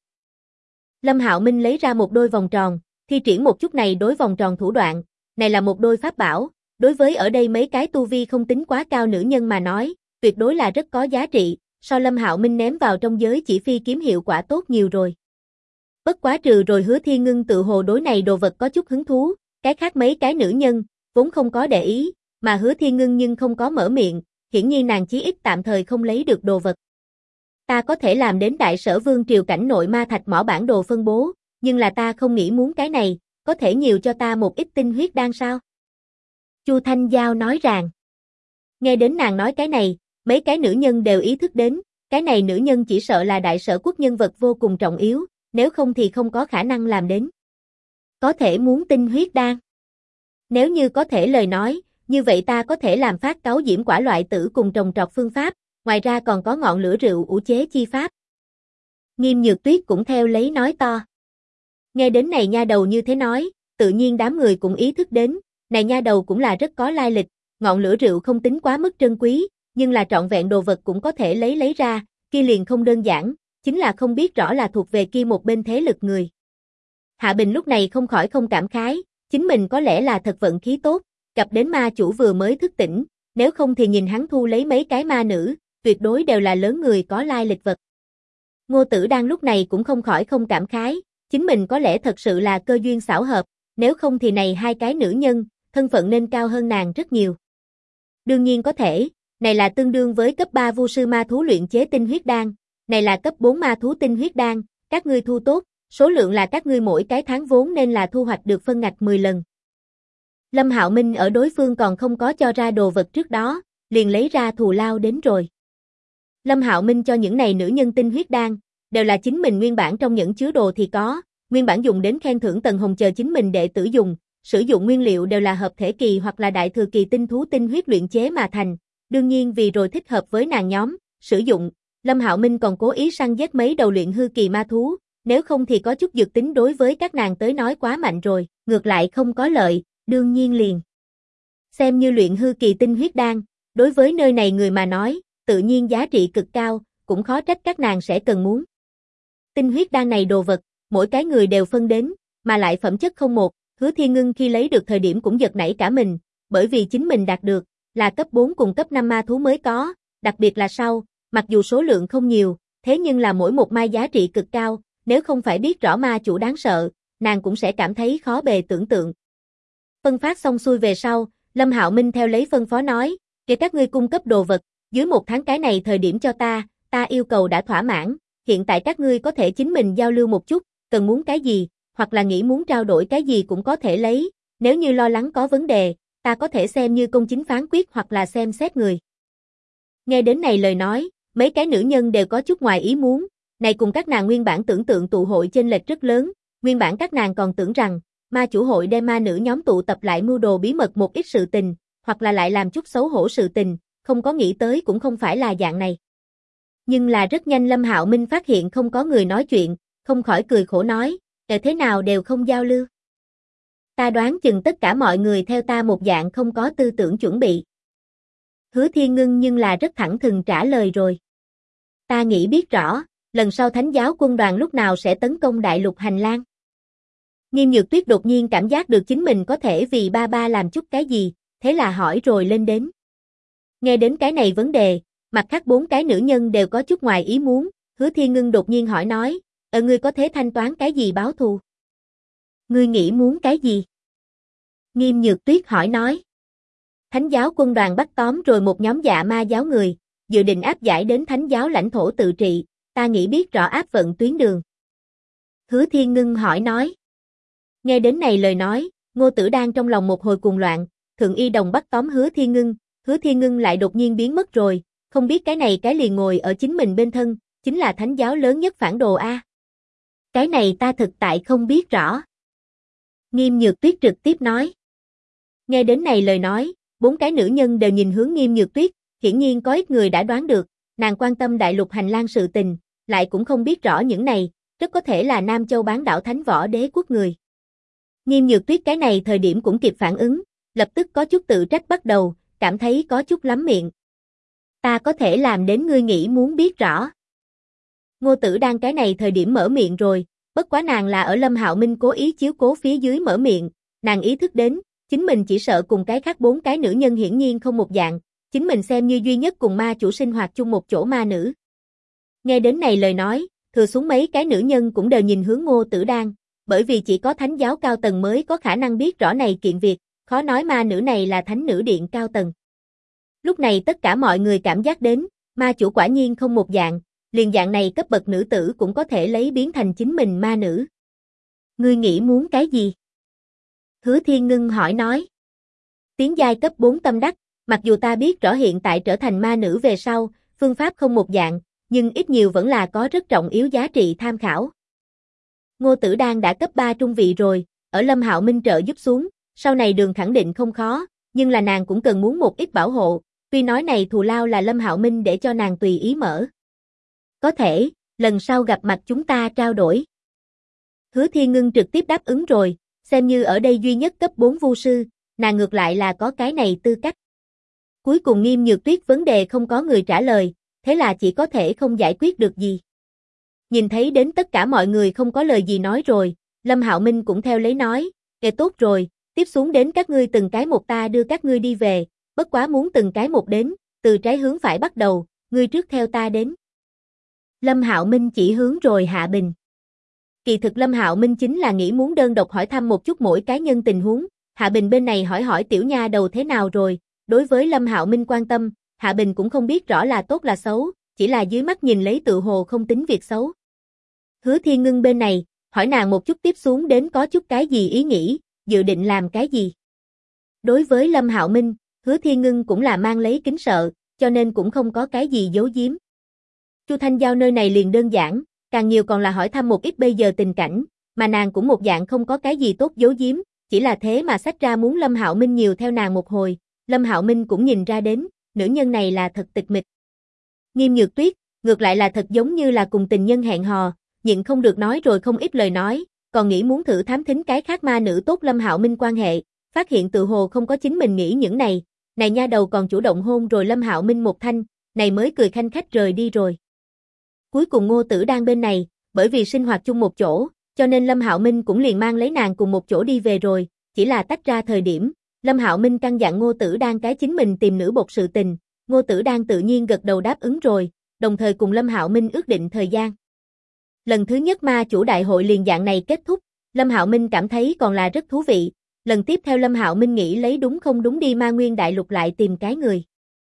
S1: Lâm Hạo Minh lấy ra một đôi vòng tròn, thi triển một chút này đối vòng tròn thủ đoạn, này là một đôi pháp bảo, đối với ở đây mấy cái tu vi không tính quá cao nữ nhân mà nói, tuyệt đối là rất có giá trị, so Lâm Hạo Minh ném vào trong giới chỉ phi kiếm hiệu quả tốt nhiều rồi. Bất quá trừ rồi Hứa Thiên Ngưng tự hồ đối này đồ vật có chút hứng thú, cái khác mấy cái nữ nhân, vốn không có để ý, mà Hứa Thiên Ngưng nhưng không có mở miệng, hiển nhiên nàng chí ít tạm thời không lấy được đồ vật. Ta có thể làm đến Đại Sở Vương triều cảnh nội ma thạch mỏ bản đồ phân bố, nhưng là ta không nghĩ muốn cái này, có thể nhiều cho ta một ít tinh huyết đan sao? Chu Thanh Giao nói rằng. Nghe đến nàng nói cái này, Mấy cái nữ nhân đều ý thức đến, cái này nữ nhân chỉ sợ là đại sở quốc nhân vật vô cùng trọng yếu, nếu không thì không có khả năng làm đến. Có thể muốn tinh huyết đan. Nếu như có thể lời nói, như vậy ta có thể làm phát cáo diễm quả loại tử cùng trồng trọt phương pháp, ngoài ra còn có ngọn lửa rượu ủ chế chi pháp. Nghiêm Nhược Tuyết cũng theo lấy nói to. Nghe đến này nha đầu như thế nói, tự nhiên đám người cũng ý thức đến, này nha đầu cũng là rất có lai lịch, ngọn lửa rượu không tính quá mức trân quý, nhưng là trọn vẹn đồ vật cũng có thể lấy ra, kia liền không đơn giản, chính là không biết rõ là thuộc về kia một bên thế lực người. Hạ Bình lúc này không khỏi không cảm khái, chính mình có lẽ là thật vận khí tốt, gặp đến ma chủ vừa mới thức tỉnh, nếu không thì nhìn hắn thu lấy mấy cái ma nữ, tuyệt đối đều là lớn người có lai lịch vật. Ngô Tử Đang lúc này cũng không khỏi không cảm khái, chính mình có lẽ thật sự là cơ duyên xảo hợp, nếu không thì này hai cái nữ nhân, thân phận nên cao hơn nàng rất nhiều. Đương nhiên có thể, này là tương đương với cấp 3 vu sư ma thú luyện chế tinh huyết đan, này là cấp 4 ma thú tinh huyết đan, các ngươi thu tốt, số lượng là các ngươi mỗi cái tháng vốn nên là thu hoạch được phân ngạch 10 lần. Lâm Hạo Minh ở đối phương còn không có cho ra đồ vật trước đó, liền lấy ra thù lao đến rồi. Lâm Hạo Minh cho những này nữ nhân tinh huyết đan, đều là chính mình nguyên bản trong những chứa đồ thì có, nguyên bản dùng đến khen thưởng Tần Hồng chờ chính mình đệ tử dùng, sử dụng nguyên liệu đều là hợp thể kỳ hoặc là đại thừa kỳ tinh thú tinh huyết luyện chế mà thành, đương nhiên vì rồi thích hợp với nàng nhóm, sử dụng, Lâm Hạo Minh còn cố ý săn giết mấy đầu luyện hư kỳ ma thú, nếu không thì có chút dược tính đối với các nàng tới nói quá mạnh rồi, ngược lại không có lợi, đương nhiên liền. Xem như luyện hư kỳ tinh huyết đan, đối với nơi này người mà nói, tự nhiên giá trị cực cao, cũng khó trách các nàng sẽ cần muốn. Tinh huyết đan này đồ vật, mỗi cái người đều phân đến, mà lại phẩm chất không một, Hứa Thiên Ngưng khi lấy được thời điểm cũng giật nảy cả mình, bởi vì chính mình đạt được, là cấp 4 cùng cấp 5 ma thú mới có, đặc biệt là sau, mặc dù số lượng không nhiều, thế nhưng là mỗi một mai giá trị cực cao, nếu không phải biết rõ ma chủ đáng sợ, nàng cũng sẽ cảm thấy khó bề tưởng tượng. Phân phát xong xuôi về sau, Lâm Hạo Minh theo lấy phân phó nói, kể các ngươi cung cấp đồ vật, dưới 1 tháng cái này thời điểm cho ta yêu cầu đã thỏa mãn, hiện tại các ngươi có thể chính mình giao lưu một chút, cần muốn cái gì, hoặc là nghĩ muốn trao đổi cái gì cũng có thể lấy, nếu như lo lắng có vấn đề, ta có thể xem như công chính phán quyết hoặc là xem xét người. Nghe đến này lời nói, mấy cái nữ nhân đều có chút ngoài ý muốn, này cùng các nàng nguyên bản tưởng tượng tụ hội chênh lệch rất lớn, nguyên bản các nàng còn tưởng rằng, ma chủ hội đem ma nữ nhóm tụ tập lại mưu đồ bí mật một ít sự tình, hoặc là lại làm chút xấu hổ sự tình, không có nghĩ tới cũng không phải là dạng này. Nhưng là rất nhanh Lâm Hạo Minh phát hiện không có người nói chuyện, không khỏi cười khổ nói, thế nào đều không giao lưu. Ta đoán chừng tất cả mọi người theo ta một dạng không có tư tưởng chuẩn bị. Hứa Thiên Ngưng nhưng là rất thẳng thừng trả lời rồi. Ta nghĩ biết rõ, lần sau Thánh giáo quân đoàn lúc nào sẽ tấn công đại lục hành lang. Nghiêm Nhược Tuyết đột nhiên cảm giác được chính mình có thể vì ba làm chút cái gì, thế là hỏi rồi lên đến. Nghe đến cái này vấn đề, mặt khác 4 cái nữ nhân đều có chút ngoài ý muốn, Hứa Thiên Ngưng đột nhiên hỏi nói, ngươi có thể thanh toán cái gì báo thù? Ngươi nghĩ muốn cái gì? Nghiêm Nhược Tuyết hỏi nói. Thánh giáo quân đoàn bắt tóm rồi một nhóm dạ ma giáo người, dự định áp giải đến thánh giáo lãnh thổ tự trị, ta nghĩ biết rõ áp vận tuyến đường. Hứa Thiên Ngưng hỏi nói. Nghe đến này lời nói, Ngô Tử Đang trong lòng một hồi cuồng loạn, Thượng Y Đồng bắt tóm Hứa Thiên Ngưng lại đột nhiên biến mất rồi, không biết cái này cái liền ngồi ở chính mình bên thân, chính là thánh giáo lớn nhất phản đồ a. Cái này ta thực tại không biết rõ. Nghiêm Nhược Tuyết trực tiếp nói. Nghe đến này lời nói, 4 cái nữ nhân đều nhìn hướng Nghiêm Nhược Tuyết, hiển nhiên có ít người đã đoán được, nàng quan tâm đại lục hành lang sự tình, lại cũng không biết rõ những này, rất có thể là Nam Châu bán đảo Thánh Võ Đế quốc người. Nghiêm Nhược Tuyết cái này thời điểm cũng kịp phản ứng, lập tức có chút tự trách bắt đầu, cảm thấy có chút lắm miệng. Ta có thể làm đến ngươi nghĩ muốn biết rõ. Ngô Tử Đang cái này thời điểm mở miệng rồi, bất quá nàng là ở Lâm Hạo Minh cố ý chiếu cố phía dưới mở miệng, nàng ý thức đến, chính mình chỉ sợ cùng cái khác 4 cái nữ nhân hiển nhiên không một dạng, chính mình xem như duy nhất cùng ma chủ sinh hoạt chung một chỗ ma nữ. Nghe đến này lời nói, thừa xuống mấy cái nữ nhân cũng đều nhìn hướng Ngô Tử Đang, bởi vì chỉ có thánh giáo cao tầng mới có khả năng biết rõ này kiện việc, khó nói ma nữ này là thánh nữ điện cao tầng. Lúc này tất cả mọi người cảm giác đến, ma chủ quả nhiên không một dạng, liền dạng này cấp bậc nữ tử cũng có thể lấy biến thành chính mình ma nữ. Ngươi nghĩ muốn cái gì? Hứa Thiên Ngưng hỏi nói. Tiến giai cấp 4 tâm đắc, Mặc dù ta biết rõ hiện tại trở thành ma nữ về sau, phương pháp không một dạng, nhưng ít nhiều vẫn là có rất trọng yếu giá trị tham khảo. Ngô Tử Đan đã cấp 3 trung vị rồi, ở Lâm Hạo Minh trợ giúp xuống, sau này đường khẳng định không khó, nhưng là nàng cũng cần muốn một ít bảo hộ, tuy nói này thù lao là Lâm Hạo Minh để cho nàng tùy ý mở. Có thể, lần sau gặp mặt chúng ta trao đổi. Hứa Thiên Ngưng trực tiếp đáp ứng rồi, xem như ở đây duy nhất cấp 4 vu sư, nàng ngược lại là có cái này tư cách. Cuối cùng Nghiêm Nhược Tuyết vấn đề không có người trả lời, thế là chỉ có thể không giải quyết được gì. Nhìn thấy đến tất cả mọi người không có lời gì nói rồi, Lâm Hạo Minh cũng theo lấy nói, kể tốt rồi, tiếp xuống đến các ngươi từng cái một ta đưa các ngươi đi về, bất quá muốn từng cái một đến, từ trái hướng phải bắt đầu, ngươi trước theo ta đến. Lâm Hạo Minh chỉ hướng rồi Hạ Bình. Kỳ thực Lâm Hạo Minh chính là nghĩ muốn đơn độc hỏi thăm một chút mỗi cá nhân tình huống, Hạ Bình bên này hỏi tiểu nha đầu thế nào rồi, đối với Lâm Hạo Minh quan tâm, Hạ Bình cũng không biết rõ là tốt là xấu, chỉ là dưới mắt nhìn lấy tự hồ không tính việc xấu. Hứa Thiên Ngưng bên này, hỏi nàng một chút tiếp xuống đến có chút cái gì ý nghĩ, dự định làm cái gì. Đối với Lâm Hạo Minh, Hứa Thiên Ngưng cũng là mang lấy kính sợ, cho nên cũng không có cái gì giấu giếm. Chu Thanh Giao nơi này liền đơn giản, càng nhiều còn là hỏi thăm một ít bây giờ tình cảnh, mà nàng cũng một dạng không có cái gì tốt giấu giếm, chỉ là thế mà xách ra muốn Lâm Hạo Minh nhiều theo nàng một hồi, Lâm Hạo Minh cũng nhìn ra đến, nữ nhân này là thật tịch mịch. Nghiêm Nhược Tuyết, ngược lại là thật giống như là cùng tình nhân hẹn hò, nhịn không được nói rồi không ít lời nói, còn nghĩ muốn thử thám thính cái khác ma nữ tốt Lâm Hạo Minh quan hệ, phát hiện tự hồ không có chính mình nghĩ những này nha đầu còn chủ động hôn rồi Lâm Hạo Minh một thanh, này mới cười khanh khách rời đi rồi. Cuối cùng Ngô Tử Đan bên này, bởi vì sinh hoạt chung một chỗ, cho nên Lâm Hạo Minh cũng liền mang lấy nàng cùng một chỗ đi về rồi, chỉ là tách ra thời điểm, Lâm Hạo Minh căn dặn Ngô Tử Đan cái chính mình tìm nữ bột sự tình, Ngô Tử Đan tự nhiên gật đầu đáp ứng rồi, đồng thời cùng Lâm Hạo Minh ước định thời gian. Lần thứ nhất ma chủ đại hội liền dạng này kết thúc, Lâm Hạo Minh cảm thấy còn là rất thú vị, lần tiếp theo Lâm Hạo Minh nghĩ lấy đúng không đúng đi Ma Nguyên Đại Lục lại tìm cái người.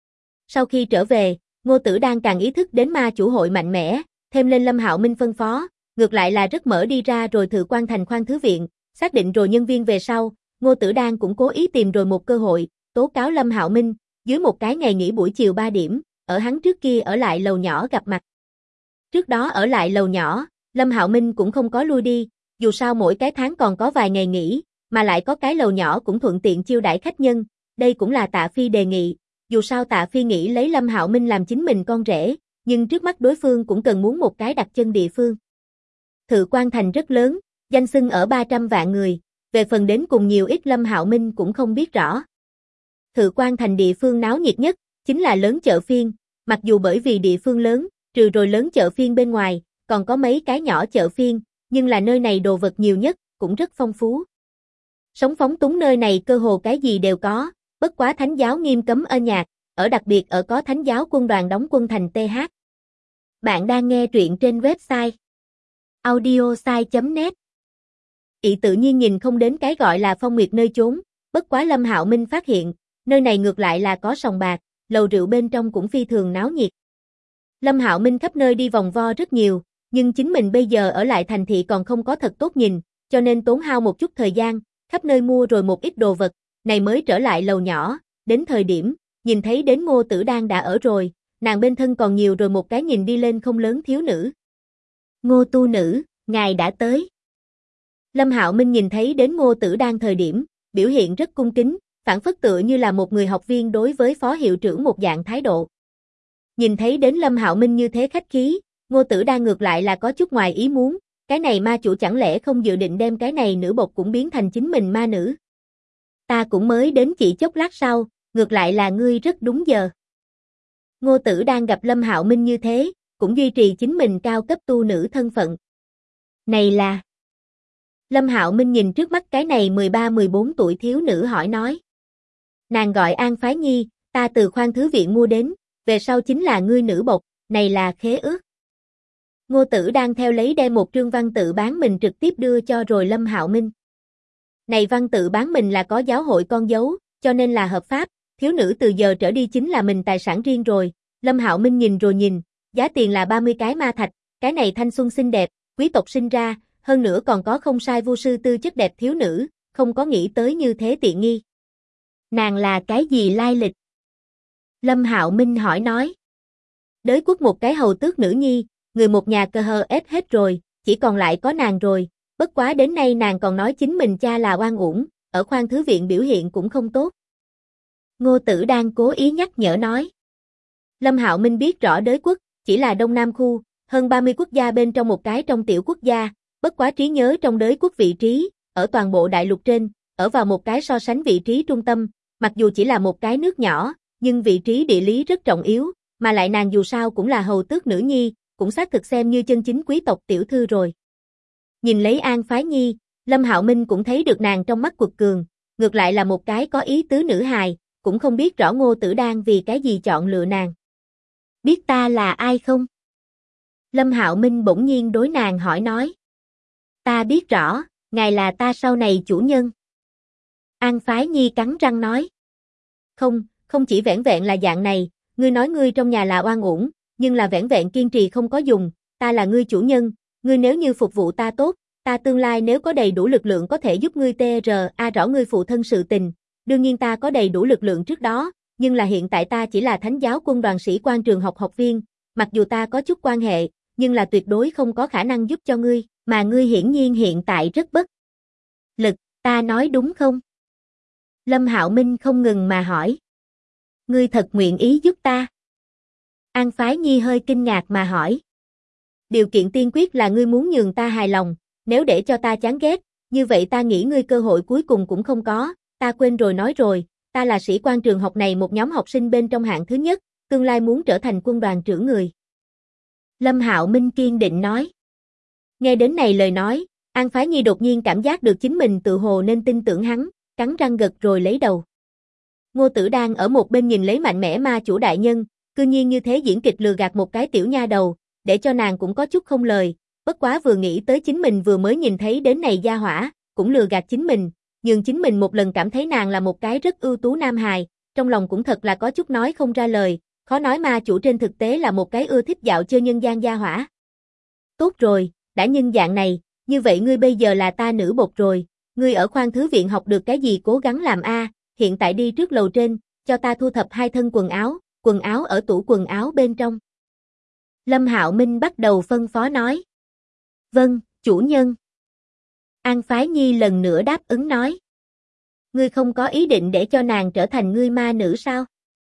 S1: Sau khi trở về, Ngô Tử Đan càng ý thức đến ma chủ hội mạnh mẽ, thêm lên Lâm Hạo Minh phân phó, ngược lại là rất mở đi ra rồi Thự Quan Thành khoan thứ viện, xác định rồi nhân viên về sau, Ngô Tử Đan cũng cố ý tìm rồi một cơ hội, tố cáo Lâm Hạo Minh, dưới một cái ngày nghỉ buổi chiều 3 điểm, ở hắn trước kia ở lại lầu nhỏ gặp mặt. Trước đó ở lại lầu nhỏ, Lâm Hạo Minh cũng không có lui đi, dù sao mỗi cái tháng còn có vài ngày nghỉ, mà lại có cái lầu nhỏ cũng thuận tiện chiêu đãi khách nhân, đây cũng là Tạ Phi đề nghị, dù sao Tạ Phi nghĩ lấy Lâm Hạo Minh làm chính mình con rể, nhưng trước mắt đối phương cũng cần muốn một cái đặt chân địa phương. Thự Quan Thành rất lớn, danh xưng ở 300 vạn người, về phần đến cùng nhiều ít Lâm Hạo Minh cũng không biết rõ. Thự Quan Thành địa phương náo nhiệt nhất, chính là lớn chợ phiên, mặc dù bởi vì địa phương lớn, trừ rồi lớn chợ phiên bên ngoài, còn có mấy cái nhỏ chợ phiên, nhưng là nơi này đồ vật nhiều nhất, cũng rất phong phú. Sống phóng túng nơi này cơ hồ cái gì đều có, bất quá thánh giáo nghiêm cấm âm nhạc, ở đặc biệt ở có thánh giáo quân đoàn đóng quân thành TH. Bạn đang nghe truyện trên website audiosai.net. Ỷ tự nhiên nhìn không đến cái gọi là phong nguyệt nơi chốn, bất quá Lâm Hạo Minh phát hiện, nơi này ngược lại là có sòng bạc, lầu rượu bên trong cũng phi thường náo nhiệt. Lâm Hạo Minh khắp nơi đi vòng vo rất nhiều, nhưng chính mình bây giờ ở lại thành thị còn không có thật tốt nhìn, cho nên tốn hao một chút thời gian, khắp nơi mua rồi một ít đồ vật, này mới trở lại lầu nhỏ, đến thời điểm, nhìn thấy đến Ngô Tử Đan đã ở rồi, nàng bên thân còn nhiều rồi một cái nhìn đi lên không lớn thiếu nữ. Ngô tu nữ, ngài đã tới. Lâm Hạo Minh nhìn thấy đến Ngô Tử Đan thời điểm, biểu hiện rất cung kính, phản phất tựa như là một người học viên đối với phó hiệu trưởng một dạng thái độ. Nhìn thấy đến Lâm Hạo Minh như thế khách khí, Ngô Tử Đan ngược lại là có chút ngoài ý muốn, cái này ma chủ chẳng lẽ không dự định đem cái này nữ bột cũng biến thành chính mình ma nữ. Ta cũng mới đến chỉ chốc lát sau, ngược lại là ngươi rất đúng giờ. Ngô Tử Đan gặp Lâm Hạo Minh như thế, cũng duy trì chính mình cao cấp tu nữ thân phận. Này là... Lâm Hạo Minh nhìn trước mắt cái này 13-14 tuổi thiếu nữ hỏi nói. Nàng gọi An Phái Nhi, ta từ khoan thứ viện mua đến, về sau chính là ngươi nữ bột, này là khế ước. Ngô Tử Đan theo lấy đem một trương văn tự bán mình trực tiếp đưa cho rồi Lâm Hạo Minh. Này văn tự bán mình là có giáo hội con dấu, cho nên là hợp pháp, thiếu nữ từ giờ trở đi chính là mình tài sản riêng rồi. Lâm Hạo Minh nhìn rồi nhìn, giá tiền là 30 cái ma thạch, cái này thanh xuân xinh đẹp, quý tộc sinh ra, hơn nữa còn có không sai vu sư tư chất đẹp thiếu nữ, không có nghĩ tới như thế tiện nghi. Nàng là cái gì lai lịch? Lâm Hạo Minh hỏi nói. Đới quốc một cái hầu tước nữ nhi, người một nhà cơ hơ ép hết rồi, chỉ còn lại có nàng rồi, bất quá đến nay nàng còn nói chính mình cha là oan uổng, ở khoan thứ viện biểu hiện cũng không tốt. Ngô Tử đang cố ý nhắc nhở nói. Lâm Hạo Minh biết rõ đới quốc, chỉ là Đông Nam khu, hơn 30 quốc gia bên trong một cái trong tiểu quốc gia, bất quá trí nhớ trong đới quốc vị trí, ở toàn bộ đại lục trên, ở vào một cái so sánh vị trí trung tâm, mặc dù chỉ là một cái nước nhỏ, nhưng vị trí địa lý rất trọng yếu, mà lại nàng dù sao cũng là hầu tước nữ nhi, cũng xác thực xem như chân chính quý tộc tiểu thư rồi. Nhìn lấy An Phái Nhi, Lâm Hạo Minh cũng thấy được nàng trong mắt quật cường, ngược lại là một cái có ý tứ nữ hài, cũng không biết rõ Ngô Tử Đang vì cái gì chọn lựa nàng. Biết ta là ai không? Lâm Hạo Minh bỗng nhiên đối nàng hỏi nói. Ta biết rõ, ngài là ta sau này chủ nhân. An Phái Nhi cắn răng nói. Không, không chỉ vẻn vẹn là dạng này, ngươi nói ngươi trong nhà là oan uổng, nhưng là vẻn vẹn kiên trì không có dùng, ta là ngươi chủ nhân, ngươi nếu như phục vụ ta tốt, ta tương lai nếu có đầy đủ lực lượng có thể giúp ngươi TRA rõ ngươi phụ thân sự tình, đương nhiên ta có đầy đủ lực lượng trước đó, nhưng là hiện tại ta chỉ là thánh giáo quân đoàn sĩ quan trường học học viên, mặc dù ta có chút quan hệ, nhưng là tuyệt đối không có khả năng giúp cho ngươi, mà ngươi hiển nhiên hiện tại rất bất lực, ta nói đúng không? Lâm Hạo Minh không ngừng mà hỏi. Ngươi thật nguyện ý giúp ta? An Phái Nhi hơi kinh ngạc mà hỏi. Điều kiện tiên quyết là ngươi muốn nhường ta hài lòng, nếu để cho ta chán ghét, như vậy ta nghĩ ngươi cơ hội cuối cùng cũng không có, ta quên rồi nói rồi, ta là sĩ quan trường học này một nhóm học sinh bên trong hạng thứ nhất, tương lai muốn trở thành quân đoàn trưởng người. Lâm Hạo Minh kiên định nói. Nghe đến này lời nói, An Phái Nhi đột nhiên cảm giác được chính mình tự hồ nên tin tưởng hắn, cắn răng gật rồi lấy đầu. Ngô Tử đang ở một bên nhìn lấy mạnh mẽ ma chủ đại nhân, cư nhiên như thế diễn kịch lừa gạt một cái tiểu nha đầu, để cho nàng cũng có chút không lời, bất quá vừa nghĩ tới chính mình vừa mới nhìn thấy đến này gia hỏa, cũng lừa gạt chính mình, nhưng chính mình một lần cảm thấy nàng là một cái rất ưu tú nam hài, trong lòng cũng thật là có chút nói không ra lời, khó nói ma chủ trên thực tế là một cái ưa thích dạo chơi nhân gian gia hỏa. Tốt rồi, đã nhân dạng này, như vậy ngươi bây giờ là ta nữ bột rồi, ngươi ở khoan thứ viện học được cái gì cố gắng làm a, hiện tại đi trước lầu trên, cho ta thu thập 2 thân quần áo ở tủ quần áo bên trong. Lâm Hạo Minh bắt đầu phân phó nói. Vâng, chủ nhân. An Phái Nhi lần nữa đáp ứng nói. Ngươi không có ý định để cho nàng trở thành ngươi ma nữ sao?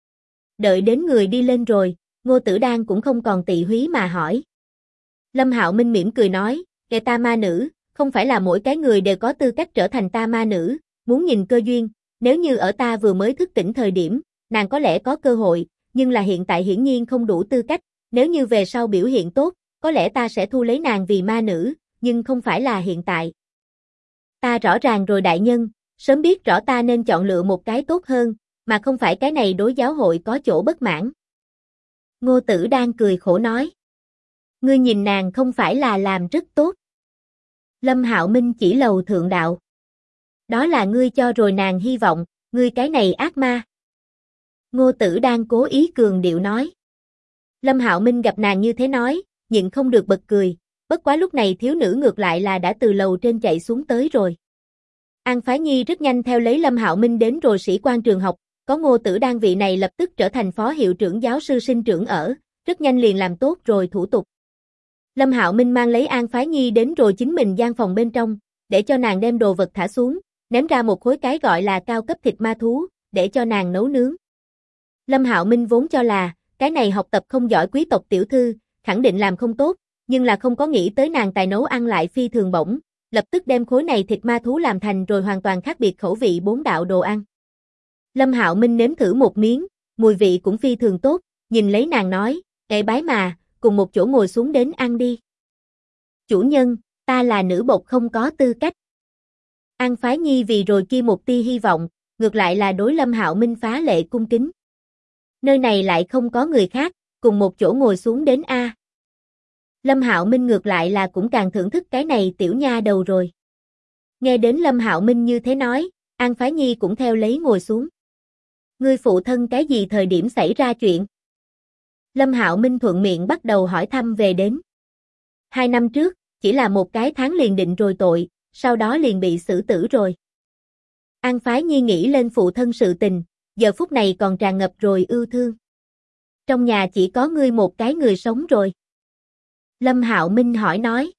S1: Đợi đến người đi lên rồi, Ngô Tử Đang cũng không còn tị húy mà hỏi. Lâm Hạo Minh mỉm cười nói, kể ta ma nữ, không phải là mỗi cái người đều có tư cách trở thành ta ma nữ, muốn nhìn cơ duyên, nếu như ở ta vừa mới thức tỉnh thời điểm, nàng có lẽ có cơ hội, nhưng là hiện tại hiển nhiên không đủ tư cách, nếu như về sau biểu hiện tốt, có lẽ ta sẽ thu lấy nàng vì ma nữ, nhưng không phải là hiện tại. Ta rõ ràng rồi đại nhân, sớm biết rõ ta nên chọn lựa một cái tốt hơn, mà không phải cái này đối giáo hội có chỗ bất mãn. Ngô Tử đang cười khổ nói. Ngươi nhìn nàng không phải là làm rất tốt. Lâm Hạo Minh chỉ lầu thượng đạo. Đó là ngươi cho rồi nàng hy vọng, ngươi cái này ác ma. Ngô Tử đang cố ý cường điệu nói. Lâm Hạo Minh gặp nàng như thế nói, nhịn không được bật cười, bất quá lúc này thiếu nữ ngược lại là đã từ lầu trên chạy xuống tới rồi. An Phái Nhi rất nhanh theo lấy Lâm Hạo Minh đến rồi sĩ quan trường học, có Ngô Tử Đang vị này lập tức trở thành phó hiệu trưởng giáo sư sinh trưởng ở, rất nhanh liền làm tốt rồi thủ tục. Lâm Hạo Minh mang lấy An Phái Nhi đến rồi chính mình gian phòng bên trong, để cho nàng đem đồ vật thả xuống, ném ra một khối cái gọi là cao cấp thịt ma thú, để cho nàng nấu nướng. Lâm Hạo Minh vốn cho là, cái này học tập không giỏi quý tộc tiểu thư, khẳng định làm không tốt, nhưng là không có nghĩ tới nàng tài nấu ăn lại phi thường bổng, lập tức đem khối này thịt ma thú làm thành rồi hoàn toàn khác biệt khẩu vị 4 đạo đồ ăn. Lâm Hạo Minh nếm thử một miếng, mùi vị cũng phi thường tốt, nhìn lấy nàng nói, "Ê bái mà, cùng một chỗ ngồi xuống đến ăn đi." "Chủ nhân, ta là nữ bột không có tư cách." An Phái Nhi vì rồi kia một tia hy vọng, ngược lại là đối Lâm Hạo Minh phá lệ cung kính. Nơi này lại không có người khác, cùng một chỗ ngồi xuống đến a. Lâm Hạo Minh ngược lại là cũng càng thưởng thức cái này tiểu nha đầu rồi. Nghe đến Lâm Hạo Minh như thế nói, An Phái Nhi cũng theo lấy ngồi xuống. Ngươi phụ thân cái gì thời điểm xảy ra chuyện? Lâm Hạo Minh thuận miệng bắt đầu hỏi thăm về đến. 2 năm trước, chỉ là một cái tháng liền định rồi tội, sau đó liền bị xử tử rồi. An Phái Nhi nghĩ lên phụ thân sự tình, giờ phút này còn tràn ngập rồi ưu thương. Trong nhà chỉ có ngươi một cái người sống rồi. Lâm Hạo Minh hỏi nói.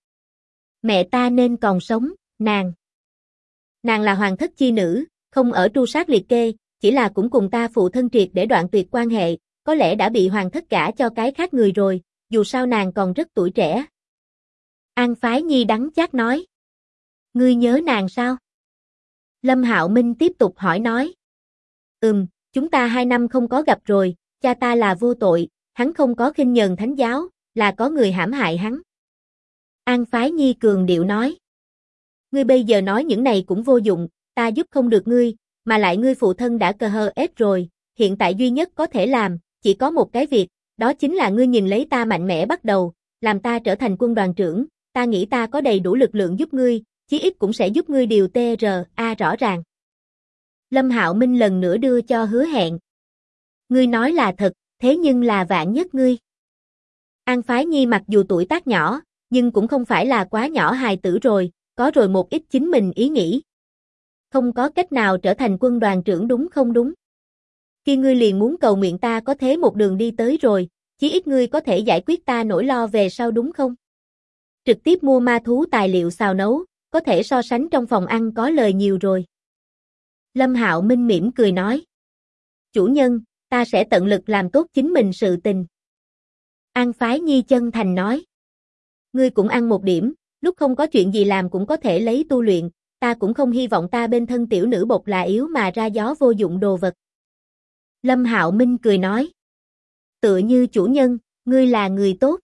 S1: Mẹ ta nên còn sống, nàng. Nàng là hoàng thất chi nữ, không ở tru sát liệt kê, chỉ là cũng cùng ta phụ thân triệt để đoạn tuyệt quan hệ, có lẽ đã bị hoàng thất gả cho cái khác người rồi, dù sao nàng còn rất tuổi trẻ. An Phái Nhi đắng chát nói. Ngươi nhớ nàng sao? Lâm Hạo Minh tiếp tục hỏi nói. Chúng ta 2 năm không có gặp rồi, cha ta là vô tội, hắn không có khinh nhờn thánh giáo, là có người hãm hại hắn. An Phái Nhi cường điệu nói. Ngươi bây giờ nói những này cũng vô dụng, ta giúp không được ngươi, mà lại ngươi phụ thân đã cờ hờ ép rồi, hiện tại duy nhất có thể làm, chỉ có một cái việc, đó chính là ngươi nhìn lấy ta mạnh mẽ bắt đầu, làm ta trở thành quân đoàn trưởng, ta nghĩ ta có đầy đủ lực lượng giúp ngươi, chí ít cũng sẽ giúp ngươi điều TRA rõ ràng. Lâm Hạo Minh lần nữa đưa cho hứa hẹn. Ngươi nói là thật, thế nhưng là vạn nhất ngươi. An Phái Nhi mặc dù tuổi tác nhỏ, nhưng cũng không phải là quá nhỏ hài tử rồi, có rồi một ít chính mình ý nghĩ. Không có cách nào trở thành quân đoàn trưởng đúng không đúng? Khi ngươi liền muốn cầu nguyện ta có thế một đường đi tới rồi, chí ít ngươi có thể giải quyết ta nỗi lo về sau đúng không? Trực tiếp mua ma thú tài liệu xào nấu, có thể so sánh trong phòng ăn có lời nhiều rồi. Lâm Hạo Minh mỉm cười nói. Chủ nhân, ta sẽ tận lực làm tốt chính mình sự tình. An Phái Nhi chân thành nói. Ngươi cũng ăn một điểm, lúc không có chuyện gì làm cũng có thể lấy tu luyện, ta cũng không hy vọng ta bên thân tiểu nữ bột là yếu mà ra gió vô dụng đồ vật. Lâm Hạo Minh cười nói. Tựa như chủ nhân, ngươi là người tốt.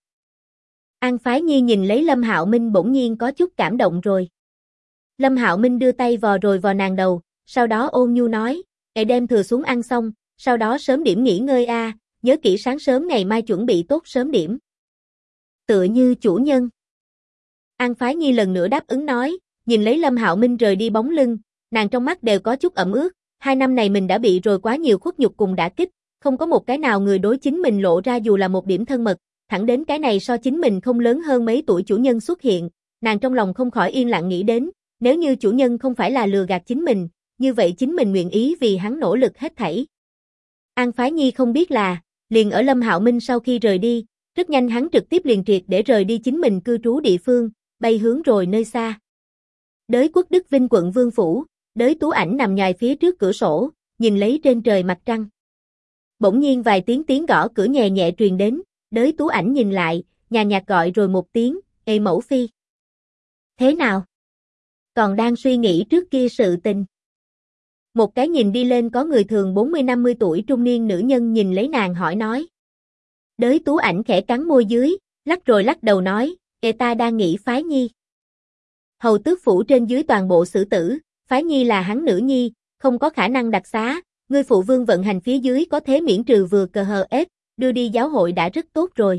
S1: An Phái Nhi nhìn lấy Lâm Hạo Minh bỗng nhiên có chút cảm động rồi. Lâm Hạo Minh đưa tay vò rồi vò nàng đầu, sau đó ôn nhu nói, đem thừa xuống ăn xong, sau đó sớm điểm nghỉ ngơi a, nhớ kỹ sáng sớm ngày mai chuẩn bị tốt sớm điểm. Tựa như chủ nhân. An Phái Nhi lần nữa đáp ứng nói, nhìn lấy Lâm Hạo Minh rời đi bóng lưng, nàng trong mắt đều có chút ẩm ướt, 2 năm này mình đã bị rồi quá nhiều khuất nhục cùng đả kích, không có một cái nào người đối chính mình lộ ra dù là một điểm thân mật, thẳng đến cái này so chính mình không lớn hơn mấy tuổi chủ nhân xuất hiện, nàng trong lòng không khỏi yên lặng nghĩ đến, nếu như chủ nhân không phải là lừa gạt chính mình, như vậy chính mình nguyện ý vì hắn nỗ lực hết thảy. An Phái Nhi không biết là, liền ở Lâm Hạo Minh sau khi rời đi, rất nhanh hắn trực tiếp liền triệt để rời đi chính mình cư trú địa phương, bay hướng rồi nơi xa. Đới quốc Đức Vinh quận Vương Phủ, Đới Tú Ảnh nằm nhòi phía trước cửa sổ, nhìn lấy trên trời mặt trăng. Bỗng nhiên vài tiếng gõ cửa nhẹ nhẹ truyền đến, Đới Tú Ảnh nhìn lại, nhàn nhạt gọi rồi một tiếng, "Ê mẫu phi." "Thế nào? Còn đang suy nghĩ trước kia sự tình?" Một cái nhìn đi lên có người thường 40-50 tuổi trung niên nữ nhân nhìn lấy nàng hỏi nói. Đới Tú Ảnh khẽ cắn môi dưới, lắc rồi lắc đầu nói, "Ê ta đang nghĩ Phái Nhi." Hầu tước phủ trên dưới toàn bộ xử tử, Phái Nhi là hắn nữ nhi, không có khả năng đặc xá, ngươi phụ vương vận hành phía dưới có thế miễn trừ vừa cờ hờ ép, đưa đi giáo hội đã rất tốt rồi.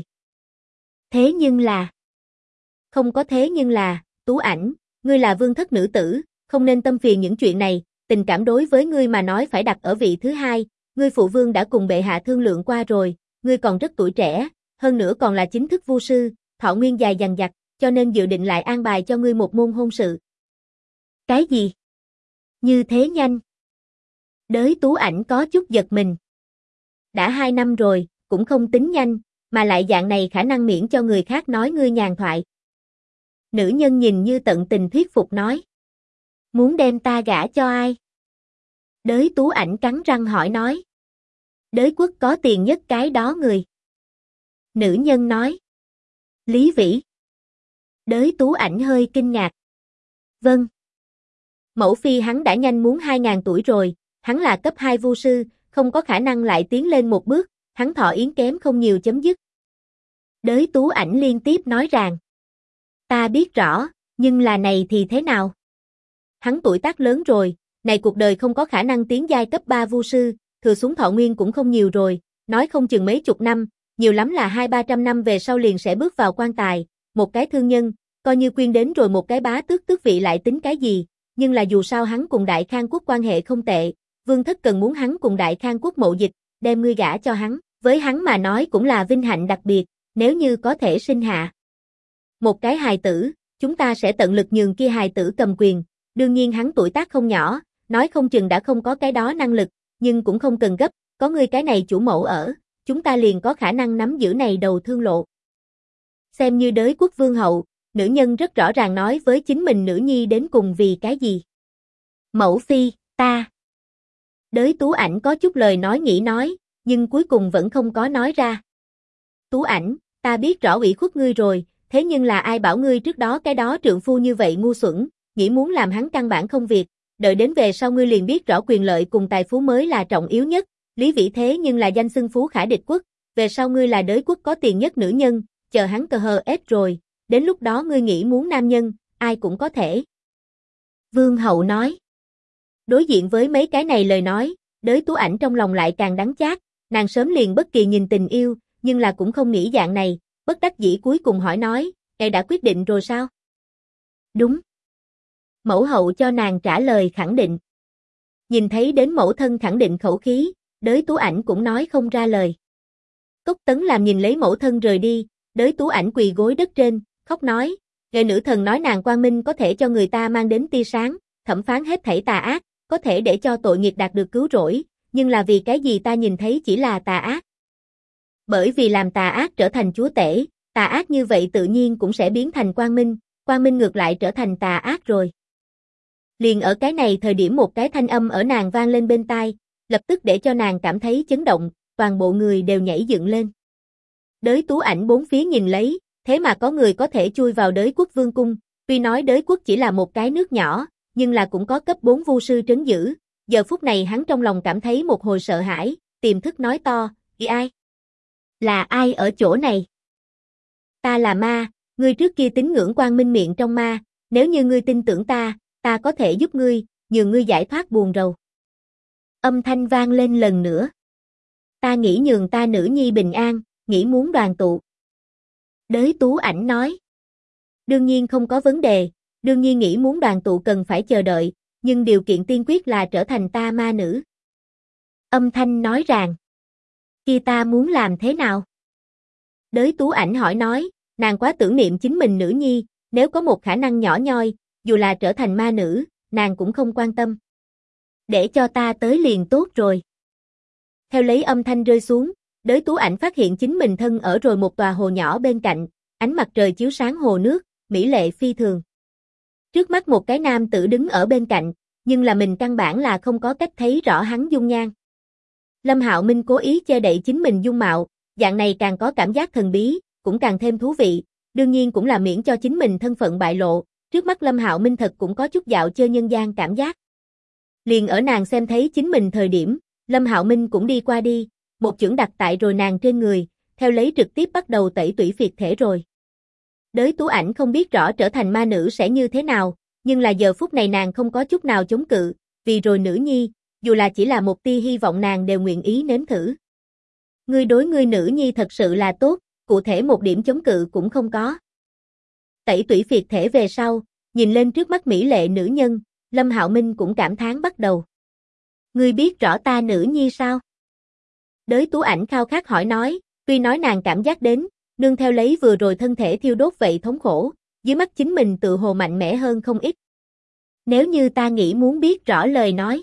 S1: Thế nhưng là... Không có thế nhưng là, Tú Ảnh, ngươi là vương thất nữ tử, không nên tâm phiền những chuyện này, tình cảm đối với ngươi mà nói phải đặt ở vị thứ hai, ngươi phụ vương đã cùng bệ hạ thương lượng qua rồi, ngươi còn rất tuổi trẻ, hơn nữa còn là chính thức vu sư, thọ nguyên dài dằng dặc, cho nên dự định lại an bài cho ngươi một môn hôn sự. Cái gì? Như thế nhanh? Đới Tú Ảnh có chút giật mình. Đã 2 năm rồi, cũng không tính nhanh, mà lại dạng này khả năng miễn cho người khác nói ngươi nhàn thoại. Nữ nhân nhìn như tận tình thuyết phục nói. Muốn đem ta gả cho ai? Đới Tú Ảnh cắn răng hỏi nói. Đới quốc có tiền nhất cái đó người. Nữ nhân nói. Lý Vĩ. Đới Tú Ảnh hơi kinh ngạc. Vâng. Mẫu phi hắn đã nhanh muốn 2000 tuổi rồi, hắn là cấp 2 vu sư, không có khả năng lại tiến lên một bước, hắn thọ yến kém không nhiều chấm dứt. Đới Tú Ảnh liên tiếp nói rằng. Ta biết rõ, nhưng là này thì thế nào? Hắn tuổi tác lớn rồi, này cuộc đời không có khả năng tiến giai cấp 3 vu sư, thừa xuống thọ nguyên cũng không nhiều rồi, nói không chừng mấy chục năm, nhiều lắm là 200-300 năm về sau liền sẽ bước vào quan tài, một cái thương nhân, coi như quyên đến rồi một cái bá tước vị lại tính cái gì, nhưng là dù sao hắn cùng Đại Khang quốc quan hệ không tệ, vương thất cần muốn hắn cùng Đại Khang quốc mậu dịch, đem ngươi gả cho hắn, với hắn mà nói cũng là vinh hạnh đặc biệt, nếu như có thể sinh hạ một cái hài tử, chúng ta sẽ tận lực nhường kia hài tử cầm quyền, đương nhiên hắn tuổi tác không nhỏ, nói không chừng đã không có cái đó năng lực, nhưng cũng không cần gấp, có ngươi cái này chủ mẫu ở, chúng ta liền có khả năng nắm giữ này đầu thương lộ. Xem như đới quốc vương hậu, nữ nhân rất rõ ràng nói với chính mình nữ nhi đến cùng vì cái gì. Mẫu phi, ta. Đới Tú Ảnh có chút lời nói nghĩ nói, nhưng cuối cùng vẫn không có nói ra. Tú Ảnh, ta biết rõ ủy khuất ngươi rồi, thế nhưng là ai bảo ngươi trước đó cái đó trượng phu như vậy ngu xuẩn, nghĩ muốn làm hắn căn bản không việc, đợi đến về sau ngươi liền biết rõ quyền lợi cùng tài phú mới là trọng yếu nhất, Lý Vĩ thế nhưng là danh xưng phú khả địch quốc, về sau ngươi là đới quốc có tiền nhất nữ nhân, chờ hắn cờ hờ ép rồi, đến lúc đó ngươi nghĩ muốn nam nhân, ai cũng có thể. Vương hậu nói. Đối diện với mấy cái này lời nói, đới Tú Ảnh trong lòng lại càng đắng chát, nàng sớm liền bất kỳ nhìn tình yêu, nhưng là cũng không nghĩ dạng này, bất đắc dĩ cuối cùng hỏi nói, ngài đã quyết định rồi sao? Đúng. Mẫu hậu cho nàng trả lời khẳng định. Nhìn thấy đến mẫu thân khẳng định khẩu khí, đới Tú Ảnh cũng nói không ra lời. Cốc Tấn làm nhìn lấy mẫu thân rời đi, đới Tú Ảnh quỳ gối đất trên, khóc nói, ngài nữ thần nói nàng quang minh có thể cho người ta mang đến tia sáng, thẩm phán hết thảy tà ác, có thể để cho tội nghiệp đạt được cứu rỗi, nhưng là vì cái gì ta nhìn thấy chỉ là tà ác? Bởi vì làm tà ác trở thành chúa tể, tà ác như vậy tự nhiên cũng sẽ biến thành quang minh ngược lại trở thành tà ác rồi. Liền ở cái này thời điểm một cái thanh âm ở nàng vang lên bên tai, lập tức để cho nàng cảm thấy chấn động, toàn bộ người đều nhảy dựng lên. Đới Tú Ảnh bốn phía nhìn lấy, thế mà có người có thể chui vào đới quốc vương cung, tuy nói đới quốc chỉ là một cái nước nhỏ, nhưng là cũng có cấp 4 vu sư trấn giữ, giờ phút này hắn trong lòng cảm thấy một hồi sợ hãi, tiềm thức nói to, ai? Là ai ở chỗ này? Ta là ma, ngươi trước kia tín ngưỡng quang minh miệng trong ma, nếu như ngươi tin tưởng ta có thể giúp ngươi, nhường ngươi giải thoát buồn rầu. Âm thanh vang lên lần nữa. Ta nghĩ nhường ta nữ nhi bình an, nghĩ muốn đoàn tụ. Đới Tú Ảnh nói. Đương nhiên không có vấn đề, đương nhiên nghĩ muốn đoàn tụ cần phải chờ đợi, nhưng điều kiện tiên quyết là trở thành ta ma nữ. Âm thanh nói ràng. Kia ta muốn làm thế nào? Đới Tú Ảnh hỏi nói, nàng quá tưởng niệm chính mình nữ nhi, nếu có một khả năng nhỏ nhoi, dù là trở thành ma nữ, nàng cũng không quan tâm. Để cho ta tới liền tốt rồi. Theo lấy âm thanh rơi xuống, đới Tú Ảnh phát hiện chính mình thân ở rồi một tòa hồ nhỏ bên cạnh, ánh mặt trời chiếu sáng hồ nước, mỹ lệ phi thường. Trước mắt một cái nam tử đứng ở bên cạnh, nhưng là mình căn bản là không có cách thấy rõ hắn dung nhan. Lâm Hạo Minh cố ý che đậy chính mình dung mạo, dạng này càng có cảm giác thần bí, cũng càng thêm thú vị, đương nhiên cũng là miễn cho chính mình thân phận bại lộ, trước mắt Lâm Hạo Minh thật cũng có chút dạo chơi nhân gian cảm giác. Liền ở nàng xem thấy chính mình thời điểm, Lâm Hạo Minh cũng đi qua đi, một chưởng đặt tại rồi nàng trên người, theo lấy trực tiếp bắt đầu tẩy tủy phiệt thể rồi. Đới Tú Ảnh không biết rõ trở thành ma nữ sẽ như thế nào, nhưng là giờ phút này nàng không có chút nào chống cự, vì rồi nữ nhi, dù là chỉ là một tia hy vọng nàng đều nguyện ý nếm thử. Ngươi đối ngươi nữ nhi thật sự là tốt, cụ thể một điểm chống cự cũng không có. Tẩy tủy phiệt thể về sau, nhìn lên trước mắt mỹ lệ nữ nhân, Lâm Hạo Minh cũng cảm thán bắt đầu. Ngươi biết rõ ta nữ nhi sao? Đới Tú Ảnh khao khát hỏi nói, tuy nói nàng cảm giác đến, nương theo lấy vừa rồi thân thể thiêu đốt vậy thống khổ, dưới mắt chính mình tự hồ mạnh mẽ hơn không ít. Nếu như ta nghĩ muốn biết rõ lời nói.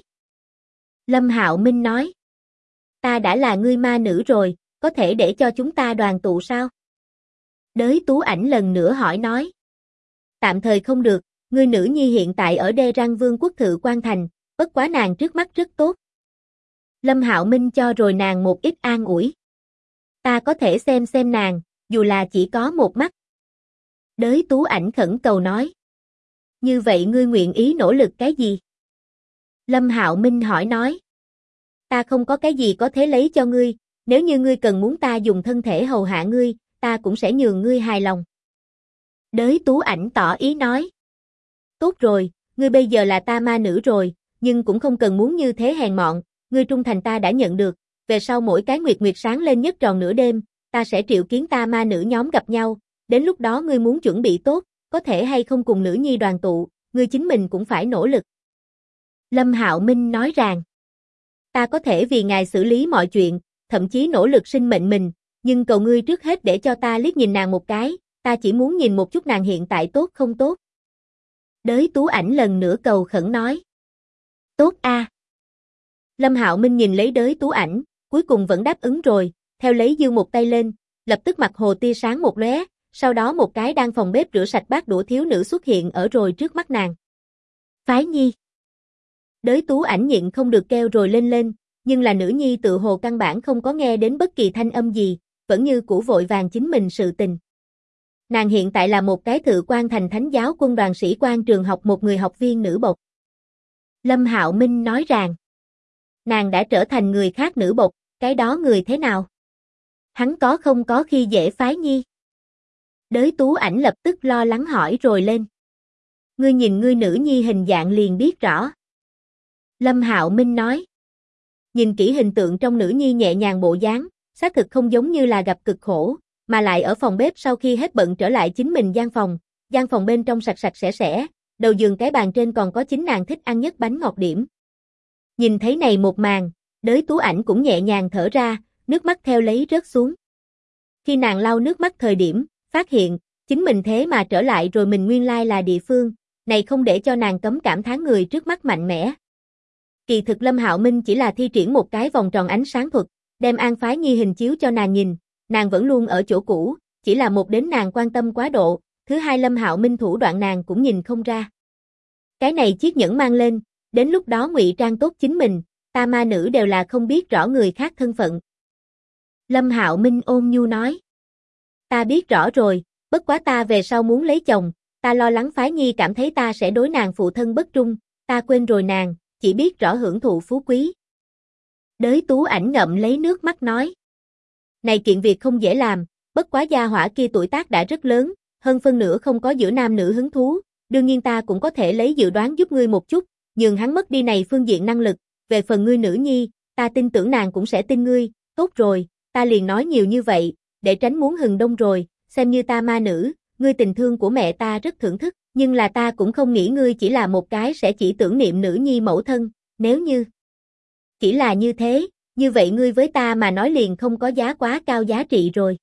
S1: Lâm Hạo Minh nói. Ta đã là ngươi ma nữ rồi, có thể để cho chúng ta đoàn tụ sao? Đới Tú Ảnh lần nữa hỏi nói. Tạm thời không được, ngươi nữ nhi hiện tại ở Đê Răng Vương quốc Thự Quan Thành, bất quá nàng trước mắt rất tốt. Lâm Hạo Minh cho rồi nàng một ít an ủi. Ta có thể xem nàng, dù là chỉ có một mắt. Đới Tú Ảnh khẩn cầu nói. Như vậy ngươi nguyện ý nỗ lực cái gì? Lâm Hạo Minh hỏi nói. Ta không có cái gì có thể lấy cho ngươi, nếu như ngươi cần muốn ta dùng thân thể hầu hạ ngươi, ta cũng sẽ nhường ngươi hài lòng. Đới Tú Ảnh tỏ ý nói. Tốt rồi, ngươi bây giờ là ta ma nữ rồi, nhưng cũng không cần muốn như thế hèn mọn, ngươi trung thành ta đã nhận được, về sau mỗi cái nguyệt sáng lên nhất tròn nửa đêm, ta sẽ triệu kiến ta ma nữ nhóm gặp nhau, đến lúc đó ngươi muốn chuẩn bị tốt, có thể hay không cùng nữ nhi đoàn tụ, ngươi chính mình cũng phải nỗ lực. Lâm Hạo Minh nói rằng, ta có thể vì ngài xử lý mọi chuyện, thậm chí nỗ lực sinh mệnh mình, nhưng cầu ngươi trước hết để cho ta liếc nhìn nàng một cái, ta chỉ muốn nhìn một chút nàng hiện tại tốt không tốt. Đới Tú Ảnh lần nữa cầu khẩn nói. Tốt a. Lâm Hạo Minh nhìn lấy Đới Tú Ảnh, cuối cùng vẫn đáp ứng rồi, theo lấy giương một tay lên, lập tức mặt hồ tia sáng một lóe, sau đó một cái đang phòng bếp rửa sạch bát đũa thiếu nữ xuất hiện ở rồi trước mắt nàng. Phái Nhi. Đới Tú Ảnh nhịn không được kêu rồi lên, nhưng là nữ nhi tự hồ căn bản không có nghe đến bất kỳ thanh âm gì, vẫn như cũ vội vàng chính mình sự tình. Nàng hiện tại là một cái Thự Quan Thành Thánh giáo quân đoàn sĩ quan trường học một người học viên nữ bộc. Lâm Hạo Minh nói rằng, nàng đã trở thành người khác nữ bộc, cái đó người thế nào? Hắn có không có khi dễ Phái Nhi? Đới Tú Ảnh lập tức lo lắng hỏi rồi lên. Ngươi nhìn ngươi nữ nhi hình dạng liền biết rõ. Lâm Hạo Minh nói. Nhìn kỹ hình tượng trong nữ nhi nhẹ nhàng bộ dáng, xác thực không giống như là gặp cực khổ, mà lại ở phòng bếp sau khi hết bận trở lại chính mình gian phòng bên trong sạch sạch sẽ, đầu giường cái bàn trên còn có chính nàng thích ăn nhất bánh ngọt điểm. Nhìn thấy này một màn, Đới Tú Ảnh cũng nhẹ nhàng thở ra, nước mắt theo lấy rớt xuống. Khi nàng lau nước mắt thời điểm, phát hiện, chính mình thế mà trở lại rồi mình nguyên lai là địa phương, này không để cho nàng cấm cảm thán người trước mắt mạnh mẽ. Kỳ thực Lâm Hạo Minh chỉ là thi triển một cái vòng tròn ánh sáng thuật, đem An Phái Nhi hình chiếu cho nàng nhìn, nàng vẫn luôn ở chỗ cũ, chỉ là một đến nàng quan tâm quá độ, thứ hai Lâm Hạo Minh thủ đoạn nàng cũng nhìn không ra. Cái này chiếc nhẫn mang lên, đến lúc đó ngụy trang tốt chính mình, ta ma nữ đều là không biết rõ người khác thân phận. Lâm Hạo Minh ôn nhu nói. Ta biết rõ rồi, bất quá ta về sau muốn lấy chồng, ta lo lắng Phái Nhi cảm thấy ta sẽ đối nàng phụ thân bất trung, ta quên rồi nàng, chỉ biết rõ hưởng thụ phú quý. Đới Tú Ảnh ngậm lấy nước mắt nói. Này kiện việc không dễ làm, bất quá gia hỏa kia tuổi tác đã rất lớn, hơn phân nửa không có giữa nam nữ hứng thú, đương nhiên ta cũng có thể lấy dự đoán giúp ngươi một chút, nhường hắn mất đi này phương diện năng lực, về phần ngươi nữ nhi, ta tin tưởng nàng cũng sẽ tin ngươi, tốt rồi, ta liền nói nhiều như vậy, để tránh muốn hừng đông rồi, xem như ta ma nữ, ngươi tình thương của mẹ ta rất thưởng thức, nhưng là ta cũng không nghĩ ngươi chỉ là một cái sẽ chỉ tưởng niệm nữ nhi mẫu thân, nếu như chỉ là như thế, như vậy ngươi với ta mà nói liền không có giá quá cao giá trị rồi.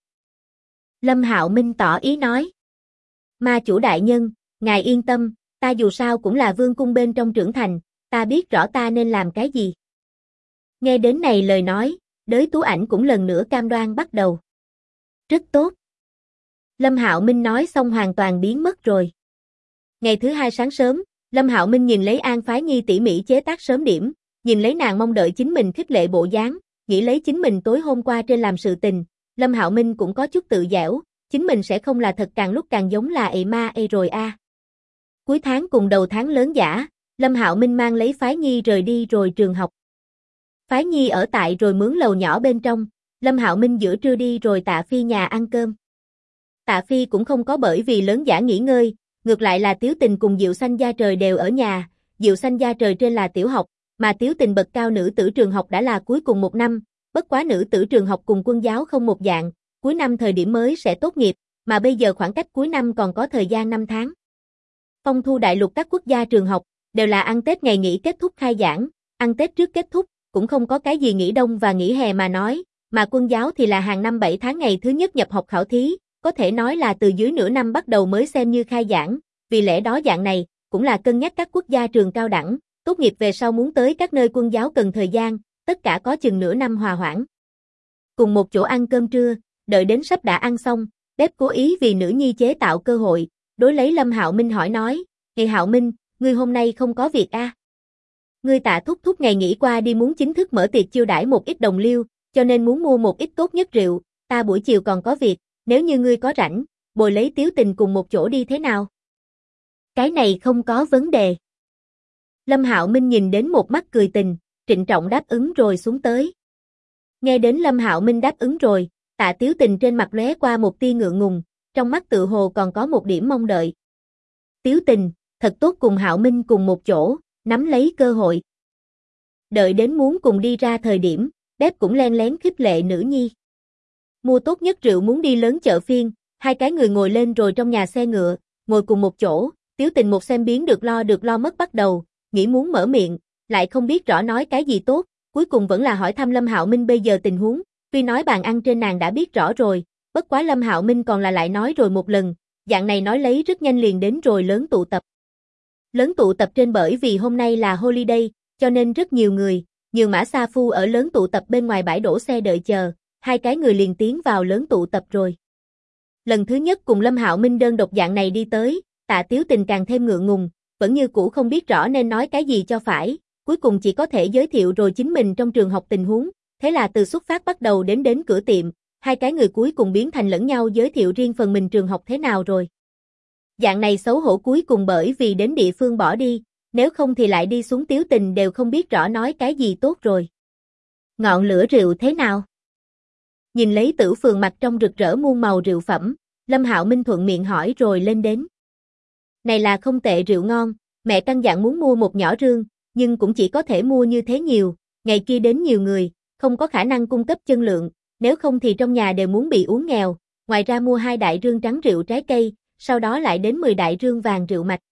S1: Lâm Hạo Minh tỏ ý nói. Ma chủ đại nhân, ngài yên tâm, ta dù sao cũng là vương cung bên trong trưởng thành, ta biết rõ ta nên làm cái gì. Nghe đến này lời nói, Đới Tú Ảnh cũng lần nữa cam đoan bắt đầu. Rất tốt. Lâm Hạo Minh nói xong hoàn toàn biến mất rồi. Ngày thứ hai sáng sớm, Lâm Hạo Minh nhìn lấy An Phái Nhi tỉ mỉ chế tác sớm điểm, nhìn lấy nàng mong đợi chính mình khích lệ bộ dáng, nghĩ lấy chính mình tối hôm qua trên làm sự tình, Lâm Hạo Minh cũng có chút tự giễu, chính mình sẽ không là thật càng lúc càng giống là ma rồi a. Cuối tháng cùng đầu tháng lớn giả, Lâm Hạo Minh mang lấy Phái Nhi rời đi rồi trường học. Phái Nhi ở tại rồi mướn lầu nhỏ bên trong, Lâm Hạo Minh giữa trưa đi rồi Tạ Phi nhà ăn cơm. Tạ Phi cũng không có bởi vì lớn giả nghỉ ngơi, ngược lại là Tiếu Tình cùng Diệu Xanh Da Trời đều ở nhà, Diệu Xanh Da Trời trên là tiểu học, mà Tiếu Tình bậc cao nữ tử trường học đã là cuối cùng một năm, bất quá nữ tử trường học cùng quân giáo không một dạng, cuối năm thời điểm mới sẽ tốt nghiệp, mà bây giờ khoảng cách cuối năm còn có thời gian 5 tháng. Phong thu đại lục các quốc gia trường học, đều là ăn Tết ngày nghỉ kết thúc khai giảng, ăn Tết trước kết thúc, cũng không có cái gì nghỉ đông và nghỉ hè mà nói, mà quân giáo thì là hàng năm 7 tháng ngày thứ nhất nhập học khảo thí, có thể nói là từ dưới nửa năm bắt đầu mới xem như khai giảng, vì lẽ đó dạng này, cũng là cân nhắc các quốc gia trường cao đẳng, tốt nghiệp về sau muốn tới các nơi quân giáo cần thời gian, tất cả có chừng nửa năm hòa hoãn. Cùng một chỗ ăn cơm trưa, đợi đến sắp đã ăn xong, bếp cố ý vì nữ nhi chế tạo cơ hội, đối lấy Lâm Hạo Minh hỏi nói, "Ngày Hạo Minh, ngươi hôm nay không có việc a?" Ngươi Tạ thúc thúc ngày nghỉ qua đi muốn chính thức mở tiệc chiêu đãi một ít đồng liêu, cho nên muốn mua một ít tốt nhất rượu, ta buổi chiều còn có việc, nếu như ngươi có rảnh, bồi lấy Tiếu Tình cùng một chỗ đi thế nào? Cái này không có vấn đề. Lâm Hạo Minh nhìn đến một mắt cười tình, trịnh trọng đáp ứng rồi xuống tới. Nghe đến Lâm Hạo Minh đáp ứng rồi, Tạ Tiếu Tình trên mặt lóe qua một tia ngượng ngùng, trong mắt tự hồ còn có một điểm mong đợi. Tiếu Tình, thật tốt cùng Hạo Minh cùng một chỗ, nắm lấy cơ hội. Đợi đến muốn cùng đi ra thời điểm, bếp cũng len lén khích lệ nữ nhi. Mua tốt nhất rượu muốn đi lớn chợ phiên, hai cái người ngồi lên rồi trong nhà xe ngựa, ngồi cùng một chỗ, Tiếu Tình một xem biến được lo mất bắt đầu, nghĩ muốn mở miệng, lại không biết rõ nói cái gì tốt, cuối cùng vẫn là hỏi thăm Lâm Hạo Minh bây giờ tình huống, tuy nói bàn ăn trên nàng đã biết rõ rồi, bất quá Lâm Hạo Minh còn là lại nói rồi một lần, dạng này nói lấy rất nhanh liền đến rồi lớn tụ tập. Lớn tụ tập trên bởi vì hôm nay là holiday, cho nên rất nhiều người, Nhường Mã Sa Phu ở lớn tụ tập bên ngoài bãi đổ xe đợi chờ, hai cái người liền tiến vào lớn tụ tập rồi. Lần thứ nhất cùng Lâm Hạo Minh đơn độc dạng này đi tới, Tạ Tiếu Tình càng thêm ngượng ngùng, vẫn như cũ không biết rõ nên nói cái gì cho phải, cuối cùng chỉ có thể giới thiệu rồi chính mình trong trường học tình huống, thế là từ xuất phát bắt đầu đến cửa tiệm, hai cái người cuối cùng biến thành lẫn nhau giới thiệu riêng phần mình trường học thế nào rồi. Dạng này xấu hổ cuối cùng bởi vì đến địa phương bỏ đi, nếu không thì lại đi xuống Tiếu Tình đều không biết rõ nói cái gì tốt rồi. Ngọn lửa rượu thế nào? Nhìn lấy Tử Phường mặt trong rực rỡ muôn màu rượu phẩm, Lâm Hạo Minh thuận miệng hỏi rồi lên đến. Này là không tệ rượu ngon, mẹ căn dặn muốn mua một nhỏ rương, nhưng cũng chỉ có thể mua như thế nhiều, ngày kia đến nhiều người, không có khả năng cung cấp chân lượng, nếu không thì trong nhà đều muốn bị uống nghèo, ngoài ra mua 2 đại rương trắng rượu trái cây, sau đó lại đến 10 đại rương vàng rượu mạch.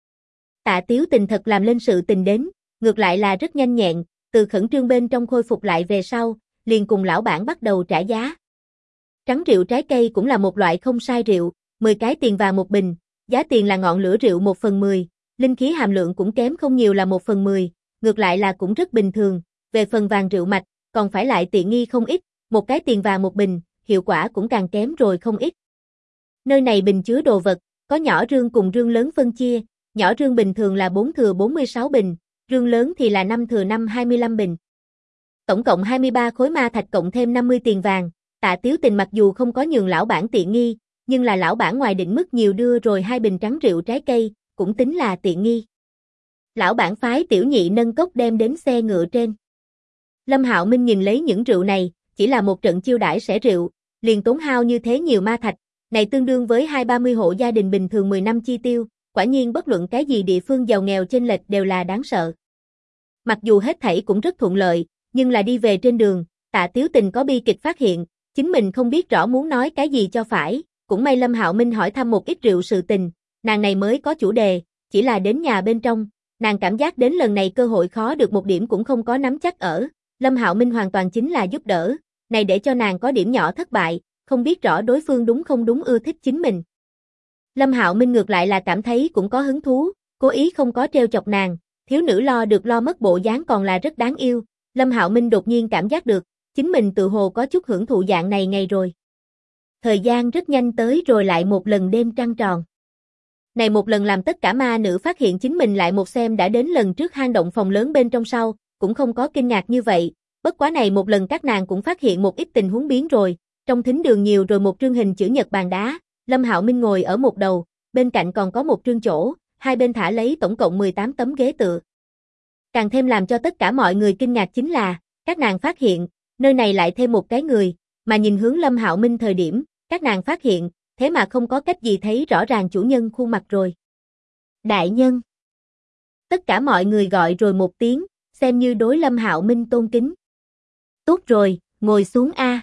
S1: Tạ Tiếu Tình thật làm lên sự tình đến, ngược lại là rất nhanh nhẹn, từ khẩn trương bên trong khôi phục lại về sau, liền cùng lão bản bắt đầu trả giá. Trắng rượu trái cây cũng là một loại không sai rượu, 10 cái tiền vàng một bình, giá tiền là ngọn lửa rượu 1/10, linh khí hàm lượng cũng kém không nhiều là 1/10, ngược lại là cũng rất bình thường, về phần vàng rượu mạch, còn phải lại tiện nghi không ít, một cái tiền vàng một bình, hiệu quả cũng càng kém rồi không ít. Nơi này bình chứa đồ vật, có nhỏ rương cùng rương lớn phân chia, nhỏ rương bình thường là 4/46 bình, rương lớn thì là 5/25 bình. Tổng cộng 23 khối ma thạch cộng thêm 50 tiền vàng, Tạ Tiếu Tình mặc dù không có nhường lão bản tiện nghi, nhưng là lão bản ngoài định mức nhiều đưa rồi 2 bình trắng rượu trái cây, cũng tính là tiện nghi. Lão bản phái tiểu nhị nâng cốc đem đến xe ngựa trên. Lâm Hạo Minh nhìn lấy những rượu này, chỉ là một trận chiêu đãi sẻ rượu, liền tốn hao như thế nhiều ma thạch, này tương đương với 20-30 hộ gia đình bình thường 10 năm chi tiêu, quả nhiên bất luận cái gì địa phương giàu nghèo chênh lệch đều là đáng sợ. Mặc dù hết thảy cũng rất thuận lợi, nhưng là đi về trên đường, Tạ Tiếu Tình có bi kịch phát hiện, chính mình không biết rõ muốn nói cái gì cho phải, cũng may Lâm Hạo Minh hỏi thăm một ít rượu sự tình, nàng này mới có chủ đề, chỉ là đến nhà bên trong, nàng cảm giác đến lần này cơ hội khó được một điểm cũng không có nắm chắc ở, Lâm Hạo Minh hoàn toàn chính là giúp đỡ, này để cho nàng có điểm nhỏ thất bại, không biết rõ đối phương đúng không đúng ưa thích chính mình. Lâm Hạo Minh ngược lại là cảm thấy cũng có hứng thú, cố ý không có trêu chọc nàng, thiếu nữ lo được lo mất bộ dáng còn là rất đáng yêu, Lâm Hạo Minh đột nhiên cảm giác được, chính mình tự hồ có chút hưởng thụ dạng này ngày rồi. Thời gian rất nhanh tới rồi lại một lần đêm trăng tròn. Này một lần làm tất cả ma nữ phát hiện chính mình lại một xem đã đến lần trước hang động phòng lớn bên trong sau, cũng không có kinh ngạc như vậy, bất quá này một lần các nàng cũng phát hiện một ít tình huống biến rồi, trong thính đường nhiều rồi một trương hình chữ nhật bàn đá, Lâm Hạo Minh ngồi ở một đầu, bên cạnh còn có một trương chỗ, hai bên thả lấy tổng cộng 18 tấm ghế tựa. Càng thêm làm cho tất cả mọi người kinh ngạc chính là, các nàng phát hiện, nơi này lại thêm một cái người, mà nhìn hướng Lâm Hạo Minh thời điểm, các nàng phát hiện, thế mà không có cách gì thấy rõ ràng chủ nhân khuôn mặt rồi. Đại nhân. Tất cả mọi người gọi rồi một tiếng, xem như đối Lâm Hạo Minh tôn kính. Tốt rồi, ngồi xuống a.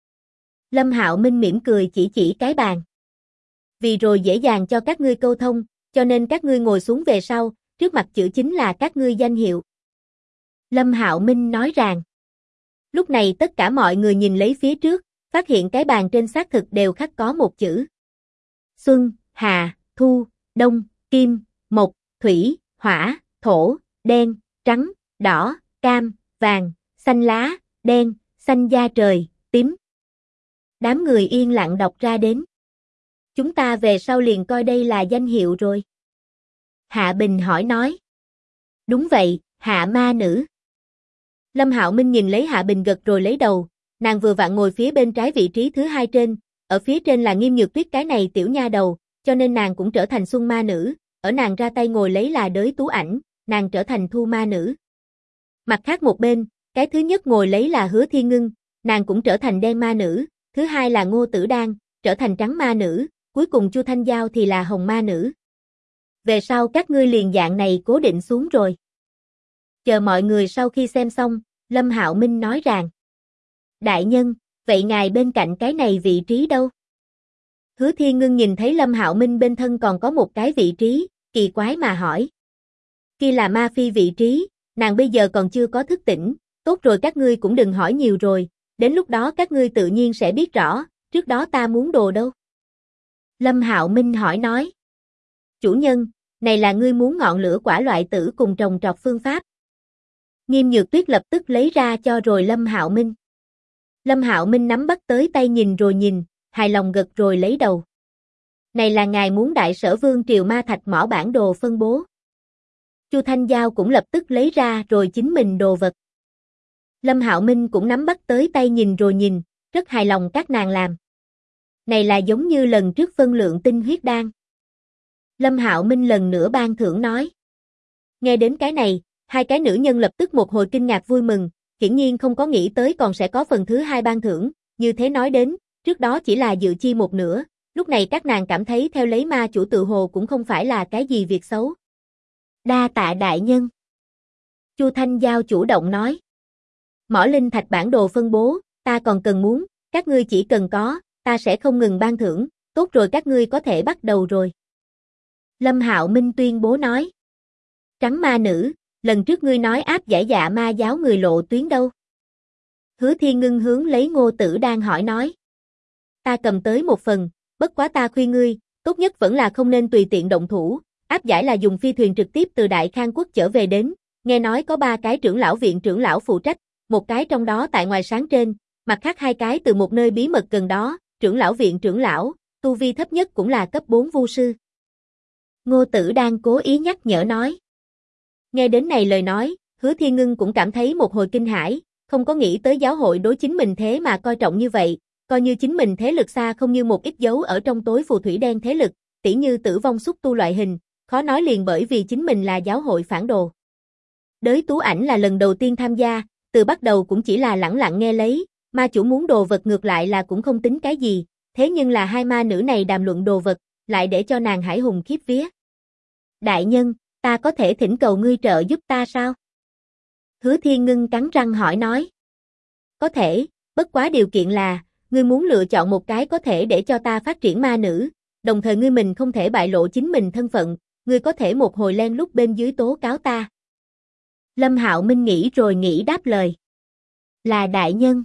S1: Lâm Hạo Minh mỉm cười chỉ cái bàn. Vì rồi dễ dàng cho các ngươi câu thông, cho nên các ngươi ngồi xuống về sau, trước mặt chữ chính là các ngươi danh hiệu. Lâm Hạo Minh nói rằng. Lúc này tất cả mọi người nhìn lấy phía trước, phát hiện cái bàn trên xác thực đều khắc có một chữ. Xuân, Hà, Thu, Đông, Kim, Mộc, Thủy, Hỏa, Thổ, Đen, Trắng, Đỏ, Cam, Vàng, Xanh lá, Đen, Xanh da trời, Tím. Đám người yên lặng đọc ra đến. Chúng ta về sau liền coi đây là danh hiệu rồi. Hạ Bình hỏi nói. Đúng vậy, Hạ ma nữ. Lâm Hạo Minh nhìn lấy Hạ Bình gật rồi lấy đầu, nàng vừa vặn ngồi phía bên trái vị trí thứ hai trên, ở phía trên là Nghiêm Nhược Tuyết cái này tiểu nha đầu, cho nên nàng cũng trở thành Xuân ma nữ, ở nàng ra tay ngồi lấy là Đới Tú Ảnh, nàng trở thành Thu ma nữ. Mặt khác một bên, cái thứ nhất ngồi lấy là Hứa Thiên Ngưng, nàng cũng trở thành Đen ma nữ, thứ hai là Ngô Tử Đan, trở thành Trắng ma nữ, cuối cùng Chu Thanh Giao thì là Hồng ma nữ. Về sau các ngươi liền dạng này cố định xuống rồi. Chờ mọi người sau khi xem xong, Lâm Hạo Minh nói rằng. Đại nhân, vậy ngài bên cạnh cái này vị trí đâu? Hứa Thiên Ngưng nhìn thấy Lâm Hạo Minh bên thân còn có một cái vị trí, kỳ quái mà hỏi. Kia là ma phi vị trí, nàng bây giờ còn chưa có thức tỉnh, tốt rồi các ngươi cũng đừng hỏi nhiều rồi, đến lúc đó các ngươi tự nhiên sẽ biết rõ, trước đó ta muốn đồ đâu. Lâm Hạo Minh hỏi nói. Chủ nhân, này là ngươi muốn ngọn lửa quả loại tử cùng trồng trọt phương pháp. Nghiêm Nhược Tuyết lập tức lấy ra cho rồi Lâm Hạo Minh. Lâm Hạo Minh nắm bắt tới tay nhìn rồi nhìn, hài lòng gật rồi lấy đầu. Này là ngài muốn Đại Sở Vương triều ma thạch mỏ bản đồ phân bố. Chu Thanh Giao cũng lập tức lấy ra rồi chính mình đồ vật. Lâm Hạo Minh cũng nắm bắt tới tay nhìn rồi nhìn, rất hài lòng các nàng làm. Này là giống như lần trước phân lượng tinh huyết đan. Lâm Hạo Minh lần nữa ban thưởng nói. Nghe đến cái này, hai cái nữ nhân lập tức một hồi kinh ngạc vui mừng, hiển nhiên không có nghĩ tới còn sẽ có phần thứ hai ban thưởng, như thế nói đến, trước đó chỉ là dự chi một nửa, lúc này các nàng cảm thấy theo lấy ma chủ tự hồ cũng không phải là cái gì việc xấu. Đa tạ đại nhân. Chu Thanh Giao chủ động nói. Mỏ linh thạch bản đồ phân bố, ta còn cần muốn, các ngươi chỉ cần có, ta sẽ không ngừng ban thưởng, tốt rồi các ngươi có thể bắt đầu rồi. Lâm Hạo Minh tuyên bố nói. Trắng ma nữ, lần trước ngươi nói áp giải dạ ma giáo người lộ tuyến đâu? Hứa Thiên Ngưng hướng lấy Ngô Tử đang hỏi nói. Ta cầm tới một phần, bất quá ta khuyên ngươi, tốt nhất vẫn là không nên tùy tiện động thủ, áp giải là dùng phi thuyền trực tiếp từ Đại Khang Quốc trở về đến, nghe nói có 3 cái trưởng lão viện trưởng lão phụ trách, một cái trong đó tại ngoài sáng trên, mặt khác 2 cái từ một nơi bí mật gần đó, trưởng lão viện trưởng lão, tu vi thấp nhất cũng là cấp 4 vu sư. Ngô Tử đang cố ý nhắc nhở nói. Nghe đến này lời nói, Hứa Thiên Ngưng cũng cảm thấy một hồi kinh hãi, không có nghĩ tới giáo hội đối chính mình thế mà coi trọng như vậy, coi như chính mình thế lực xa không như một ít dấu ở trong tối phù thủy đen thế lực, tỉ như Tử Vong xúc tu loại hình, khó nói liền bởi vì chính mình là giáo hội phản đồ. Đới Tú Ảnh là lần đầu tiên tham gia, từ bắt đầu cũng chỉ là lẳng lặng nghe lấy, ma chủ muốn đồ vật ngược lại là cũng không tính cái gì, thế nhưng là hai ma nữ này đàm luận đồ vật, lại để cho nàng hải hùng khiếp vía. Đại nhân, ta có thể thỉnh cầu ngươi trợ giúp ta sao? Hứa Thiên Ngưng cắn răng hỏi nói. Có thể, bất quá điều kiện là, ngươi muốn lựa chọn một cái có thể để cho ta phát triển ma nữ, đồng thời ngươi mình không thể bại lộ chính mình thân phận, ngươi có thể một hồi len lút bên dưới tố cáo ta. Lâm Hạo Minh nghĩ rồi nghĩ đáp lời. Là đại nhân.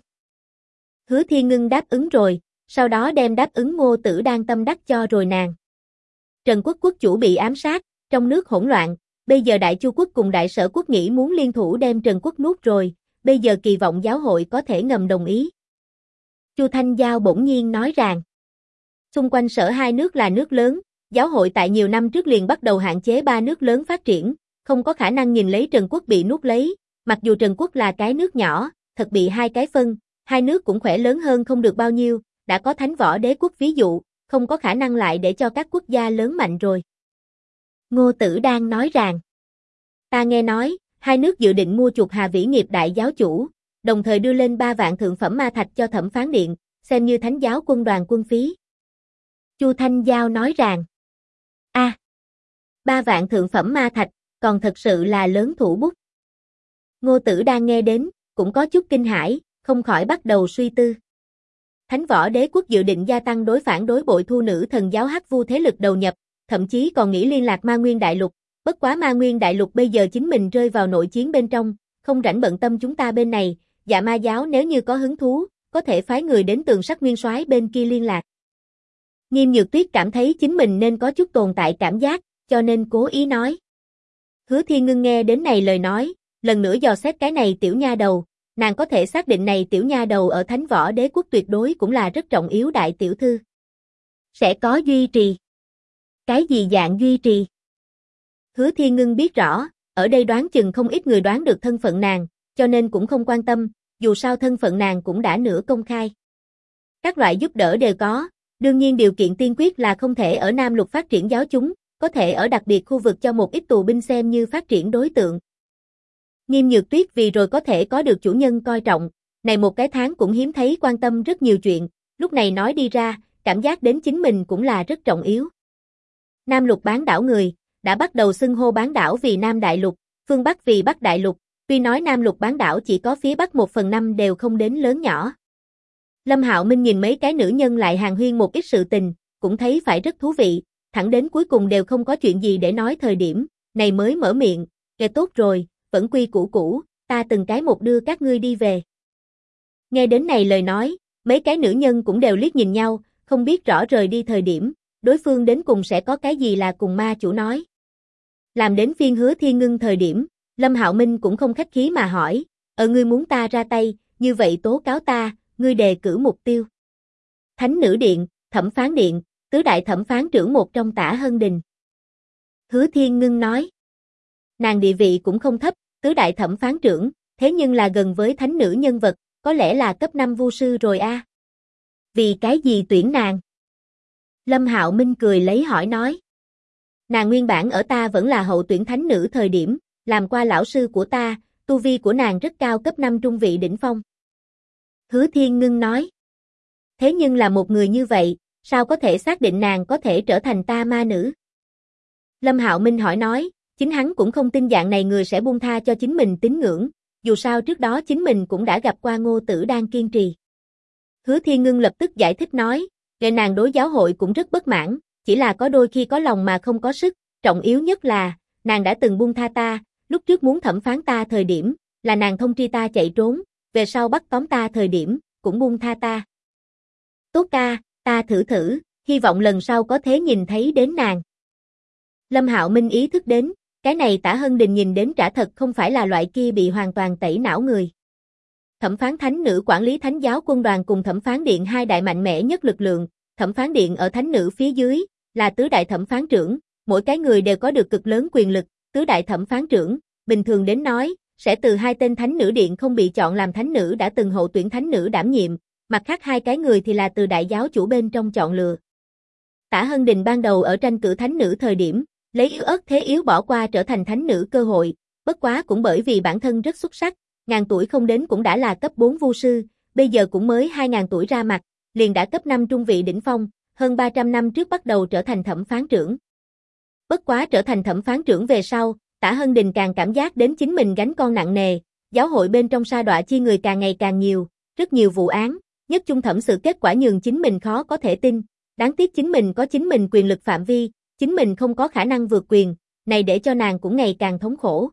S1: Hứa Thiên Ngưng đáp ứng rồi, sau đó đem đáp ứng Ngô Tử đang tâm đắc cho rồi nàng. Trần Quốc quốc chủ bị ám sát, trong nước hỗn loạn, bây giờ Đại Chu quốc cùng Đại Sở quốc nghĩ muốn liên thủ đem Trần Quốc nuốt rồi, bây giờ kỳ vọng giáo hội có thể ngầm đồng ý. Chu Thanh Giao bỗng nhiên nói rằng, xung quanh Sở hai nước là nước lớn, giáo hội tại nhiều năm trước liền bắt đầu hạn chế 3 nước lớn phát triển, không có khả năng nhìn lấy Trần Quốc bị nuốt lấy, mặc dù Trần Quốc là cái nước nhỏ, thật bị 2 cái phân, 2 nước cũng khỏe lớn hơn không được bao nhiêu, đã có Thánh Võ Đế quốc ví dụ, không có khả năng lại để cho các quốc gia lớn mạnh rồi. Ngô Tử đang nói rằng, ta nghe nói, 2 nước dự định mua chuộc Hà Vĩ Nghiệp đại giáo chủ, đồng thời đưa lên 3 vạn thượng phẩm ma thạch cho Thẩm phán điện, xem như thánh giáo quân đoàn quân phí. Chu Thanh Giao nói rằng, 3 vạn thượng phẩm ma thạch, còn thật sự là lớn thủ bút. Ngô Tử đang nghe đến, cũng có chút kinh hãi, không khỏi bắt đầu suy tư. Thánh Võ Đế quốc dự định gia tăng phản đối bội thu nữ thần giáo Hắc Vu thế lực đầu nhập, thậm chí còn nghĩ liên lạc Ma Nguyên Đại Lục, bất quá Ma Nguyên Đại Lục bây giờ chính mình rơi vào nội chiến bên trong, không rảnh bận tâm chúng ta bên này, Dạ Ma giáo nếu như có hứng thú, có thể phái người đến Tường Sắc Nguyên Soái bên kia liên lạc. Nghiêm Nhược Tuyết cảm thấy chính mình nên có chút tồn tại cảm giác, cho nên cố ý nói. Hứa Thiên Ngưng nghe đến này lời nói, lần nữa dò xét cái này tiểu nha đầu, nàng có thể xác định này tiểu nha đầu ở Thánh Võ Đế quốc tuyệt đối cũng là rất trọng yếu đại tiểu thư. Sẽ có duy trì. Cái gì dạng duy trì? Hứa Thiên Ngưng biết rõ, ở đây đoán chừng không ít người đoán được thân phận nàng, cho nên cũng không quan tâm, dù sao thân phận nàng cũng đã nửa công khai. Các loại giúp đỡ đều có, đương nhiên điều kiện tiên quyết là không thể ở Nam Lục phát triển giáo chúng, có thể ở đặc biệt khu vực cho một ít tù binh xem như phát triển đối tượng. Nghiêm Nhược Tuyết vì rồi có thể có được chủ nhân coi trọng, này một cái tháng cũng hiếm thấy quan tâm rất nhiều chuyện, lúc này nói đi ra, cảm giác đến chính mình cũng là rất trọng yếu. Nam Lục bán đảo người, đã bắt đầu xưng hô bán đảo vì Nam Đại Lục, phương Bắc vì Bắc Đại Lục, tuy nói Nam Lục bán đảo chỉ có phía Bắc 1/5 đều không đến lớn nhỏ. Lâm Hạo Minh nhìn mấy cái nữ nhân lại hàn huyên một ít sự tình, cũng thấy phải rất thú vị, thẳng đến cuối cùng đều không có chuyện gì để nói thời điểm, này mới mở miệng, kể tốt rồi, vẫn quy củ cũ, ta từng cái một đưa các ngươi đi về. Nghe đến này lời nói, mấy cái nữ nhân cũng đều liếc nhìn nhau, không biết rõ rời đi thời điểm, đối phương đến cùng sẽ có cái gì là cùng ma chủ nói. Làm đến phiên Hứa Thiên Ngưng thời điểm, Lâm Hạo Minh cũng không khách khí mà hỏi, ngươi muốn ta ra tay, như vậy tố cáo ta, ngươi đề cử mục tiêu. Thánh nữ điện, thẩm phán điện, tứ đại thẩm phán trưởng một trong Tả Hân Đình. Hứa Thiên Ngưng nói, nàng địa vị cũng không thấp, tứ đại thẩm phán trưởng, thế nhưng là gần với thánh nữ nhân vật, có lẽ là cấp 5 vu sư rồi a. Vì cái gì tuyển nàng? Lâm Hạo Minh cười lấy hỏi nói. Nàng nguyên bản ở ta vẫn là hậu tuyển thánh nữ thời điểm, làm qua lão sư của ta, tu vi của nàng rất cao cấp 5 trung vị đỉnh phong. Hứa Thiên Ngưng nói. Thế nhưng là một người như vậy, sao có thể xác định nàng có thể trở thành ta ma nữ? Lâm Hạo Minh hỏi nói, chính hắn cũng không tin dạng này người sẽ buông tha cho chính mình tín ngưỡng, dù sao trước đó chính mình cũng đã gặp qua Ngô Tử đang kiên trì. Hứa Thiên Ngưng lập tức giải thích nói, nàng đối giáo hội cũng rất bất mãn, chỉ là có đôi khi có lòng mà không có sức, trọng yếu nhất là, nàng đã từng buông tha ta, lúc trước muốn thẩm phán ta thời điểm, là nàng thông tri ta chạy trốn, về sau bắt tóm ta thời điểm, cũng buông tha ta. Tốt ca, ta thử, hy vọng lần sau có thể nhìn thấy đến nàng. Lâm Hạo Minh ý thức đến, cái này Tả Hân Đình nhìn đến trả thật không phải là loại kia bị hoàn toàn tẩy não người. Thẩm phán thánh nữ quản lý thánh giáo quân đoàn cùng thẩm phán điện hai đại mạnh mẽ nhất lực lượng, thẩm phán điện ở thánh nữ phía dưới, là tứ đại thẩm phán trưởng, mỗi cái người đều có được cực lớn quyền lực, tứ đại thẩm phán trưởng, bình thường đến nói, sẽ từ hai tên thánh nữ điện không bị chọn làm thánh nữ đã từng hậu tuyển thánh nữ đảm nhiệm, mặt khác hai cái người thì là từ đại giáo chủ bên trong chọn lựa. Tả Hân Đình ban đầu ở tranh cử thánh nữ thời điểm, lấy yếu ớt thế yếu bỏ qua trở thành thánh nữ cơ hội, bất quá cũng bởi vì bản thân rất xuất sắc, ngàn tuổi không đến cũng đã là cấp 4 vu sư, bây giờ cũng mới 2000 tuổi ra mặt, liền đã cấp 5 trung vị đỉnh phong, hơn 300 năm trước bắt đầu trở thành thẩm phán trưởng. Bất quá trở thành thẩm phán trưởng về sau, Tả Hân Đình càng cảm giác đến chính mình gánh con nặng nề, giáo hội bên trong sa đọa chi người càng ngày càng nhiều, rất nhiều vụ án, nhất chung thẩm sự kết quả nhường chính mình khó có thể tin, đáng tiếc chính mình có chính mình quyền lực phạm vi, chính mình không có khả năng vượt quyền, này để cho nàng cũng ngày càng thống khổ.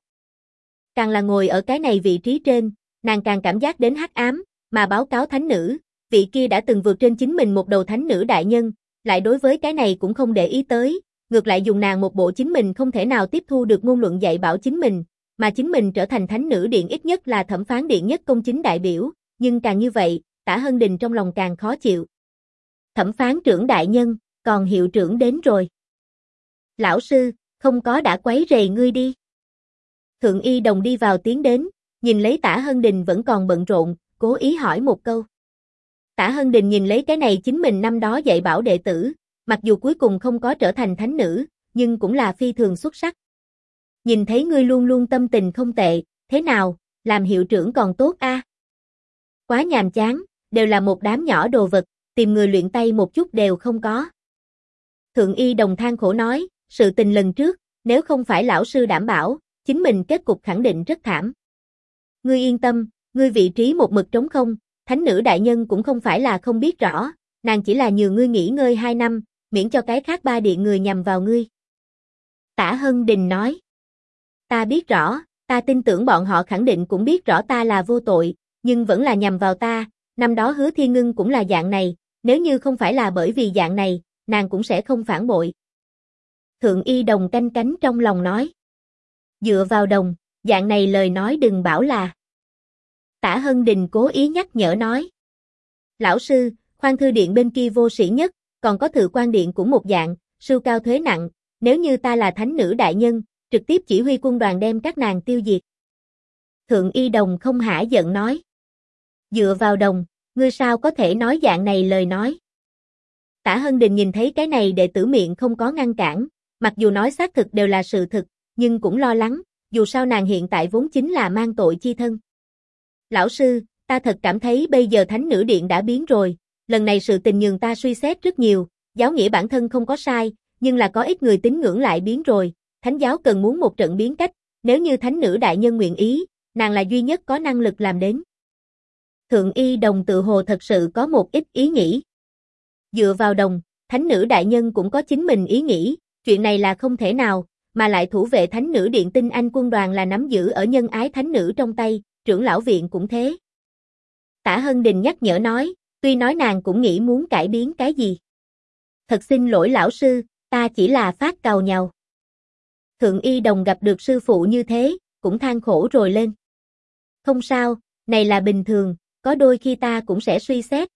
S1: Càng là ngồi ở cái này vị trí trên, nàng càng cảm giác đến hắc ám, mà báo cáo thánh nữ, vị kia đã từng vượt trên chính mình một đầu thánh nữ đại nhân, lại đối với cái này cũng không để ý tới, ngược lại dùng nàng một bộ chính mình không thể nào tiếp thu được ngôn luận dạy bảo chính mình, mà chính mình trở thành thánh nữ điện ít nhất là thẩm phán điện nhất công chính đại biểu, nhưng càng như vậy, Tả Hân Đình trong lòng càng khó chịu. Thẩm phán trưởng đại nhân, còn hiệu trưởng đến rồi. Lão sư, không có đã quấy rầy ngươi đi. Thượng Y Đồng đi vào tiến đến, nhìn lấy Tả Hân Đình vẫn còn bận rộn, cố ý hỏi một câu. Tả Hân Đình nhìn lấy cái này chính mình năm đó dạy bảo đệ tử, mặc dù cuối cùng không có trở thành thánh nữ, nhưng cũng là phi thường xuất sắc. Nhìn thấy ngươi luôn luôn tâm tình không tệ, thế nào, làm hiệu trưởng còn tốt a? Quá nhàm chán, đều là một đám nhỏ đồ vật, tìm người luyện tay một chút đều không có. Thượng Y Đồng than khổ nói, sự tình lần trước, nếu không phải lão sư đảm bảo, chính mình kết cục khẳng định rất thảm. Ngươi yên tâm, ngươi vị trí một mực trống không, thánh nữ đại nhân cũng không phải là không biết rõ, nàng chỉ là nhường ngươi nghỉ ngơi 2 năm, miễn cho cái khác ba điện người nhằm vào ngươi. Tả Hân Đình nói, ta biết rõ, ta tin tưởng bọn họ khẳng định cũng biết rõ ta là vô tội, nhưng vẫn là nhằm vào ta, năm đó Hứa Thiên Ngưng cũng là dạng này, nếu như không phải là bởi vì dạng này, nàng cũng sẽ không phản bội. Thượng Y Đồng canh cánh trong lòng nói, dựa vào Đồng, dạng này lời nói đừng bảo là. Tả Hân Đình cố ý nhắc nhở nói, lão sư, khoan thư điện bên kia vô sĩ nhất, còn có Thự Quan điện cũng một dạng, sưu cao thuế nặng, nếu như ta là thánh nữ đại nhân, trực tiếp chỉ huy quân đoàn đem các nàng tiêu diệt. Thượng Y Đồng không hả giận nói, dựa vào Đồng, ngươi sao có thể nói dạng này lời nói. Tả Hân Đình nhìn thấy cái này đệ tử miệng không có ngăn cản, mặc dù nói xác thực đều là sự thực, nhưng cũng lo lắng, dù sao nàng hiện tại vốn chính là mang tội chi thân. Lão sư, ta thật cảm thấy bây giờ thánh nữ điện đã biến rồi, lần này sự tình nhường ta suy xét rất nhiều, giáo nghĩa bản thân không có sai, nhưng là có ít người tín ngưỡng lại biến rồi, thánh giáo cần muốn một trận biến cách, nếu như thánh nữ đại nhân nguyện ý, nàng là duy nhất có năng lực làm đến. Thượng Y Đồng tự hồ thật sự có một ít ý nghĩ. Dựa vào Đồng, thánh nữ đại nhân cũng có chính mình ý nghĩ, chuyện này là không thể nào, mà lại thủ vệ thánh nữ điện tinh anh quân đoàn là nắm giữ ở nhân ái thánh nữ trong tay, trưởng lão viện cũng thế. Tả Hân Đình nhắc nhở nói, tuy nói nàng cũng nghĩ muốn cải biến cái gì. Thật xin lỗi lão sư, ta chỉ là phát càu nhàu. Thượng Y Đồng gặp được sư phụ như thế, cũng than khổ rồi lên. Không sao, này là bình thường, có đôi khi ta cũng sẽ suy xét.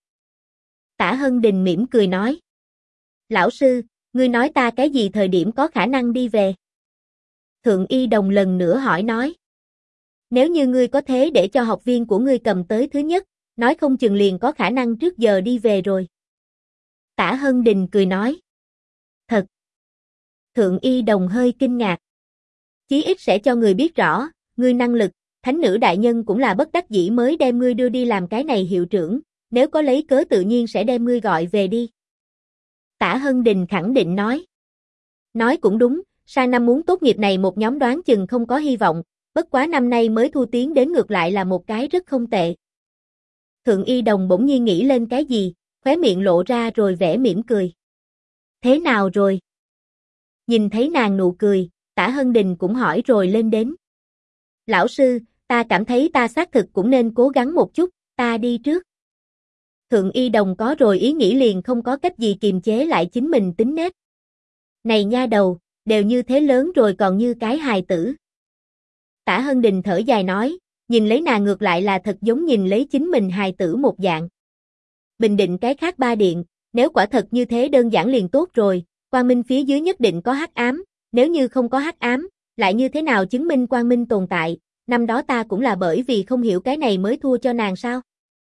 S1: Tả Hân Đình mỉm cười nói. Lão sư, ngươi nói ta cái gì thời điểm có khả năng đi về? Thượng Y Đồng lần nữa hỏi nói. Nếu như ngươi có thế để cho học viên của ngươi cầm tới thứ nhất, nói không chừng liền có khả năng trước giờ đi về rồi. Tả Hân Đình cười nói. Thật. Thượng Y Đồng hơi kinh ngạc. Chí ít sẽ cho người biết rõ, ngươi năng lực, thánh nữ đại nhân cũng là bất đắc dĩ mới đem ngươi đưa đi làm cái này hiệu trưởng, nếu có lấy cớ tự nhiên sẽ đem ngươi gọi về đi. Tả Hân Đình khẳng định nói. Nói cũng đúng, sang năm muốn tốt nghiệp này một nhóm đoán chừng không có hy vọng, bất quá năm nay mới thu tiến đến ngược lại là một cái rất không tệ. Thượng Y Đồng bỗng nhiên nghĩ lên cái gì, khóe miệng lộ ra rồi vẻ mỉm cười. Thế nào rồi? Nhìn thấy nàng nụ cười, Tả Hân Đình cũng hỏi rồi lên đến. Lão sư, ta cảm thấy ta xác thực cũng nên cố gắng một chút, ta đi trước. Thượng Y Đồng có rồi ý nghĩ liền không có cách gì kiềm chế lại chính mình tính nết. Này nha đầu, đều như thế lớn rồi còn như cái hài tử. Tả Hân Đình thở dài nói, nhìn lấy nàng ngược lại là thật giống nhìn lấy chính mình hài tử một dạng. Bình định cái khác ba điện, nếu quả thật như thế đơn giản liền tốt rồi, quang minh phía dưới nhất định có hắc ám, nếu như không có hắc ám, lại như thế nào chứng minh quang minh tồn tại, năm đó ta cũng là bởi vì không hiểu cái này mới thua cho nàng sao?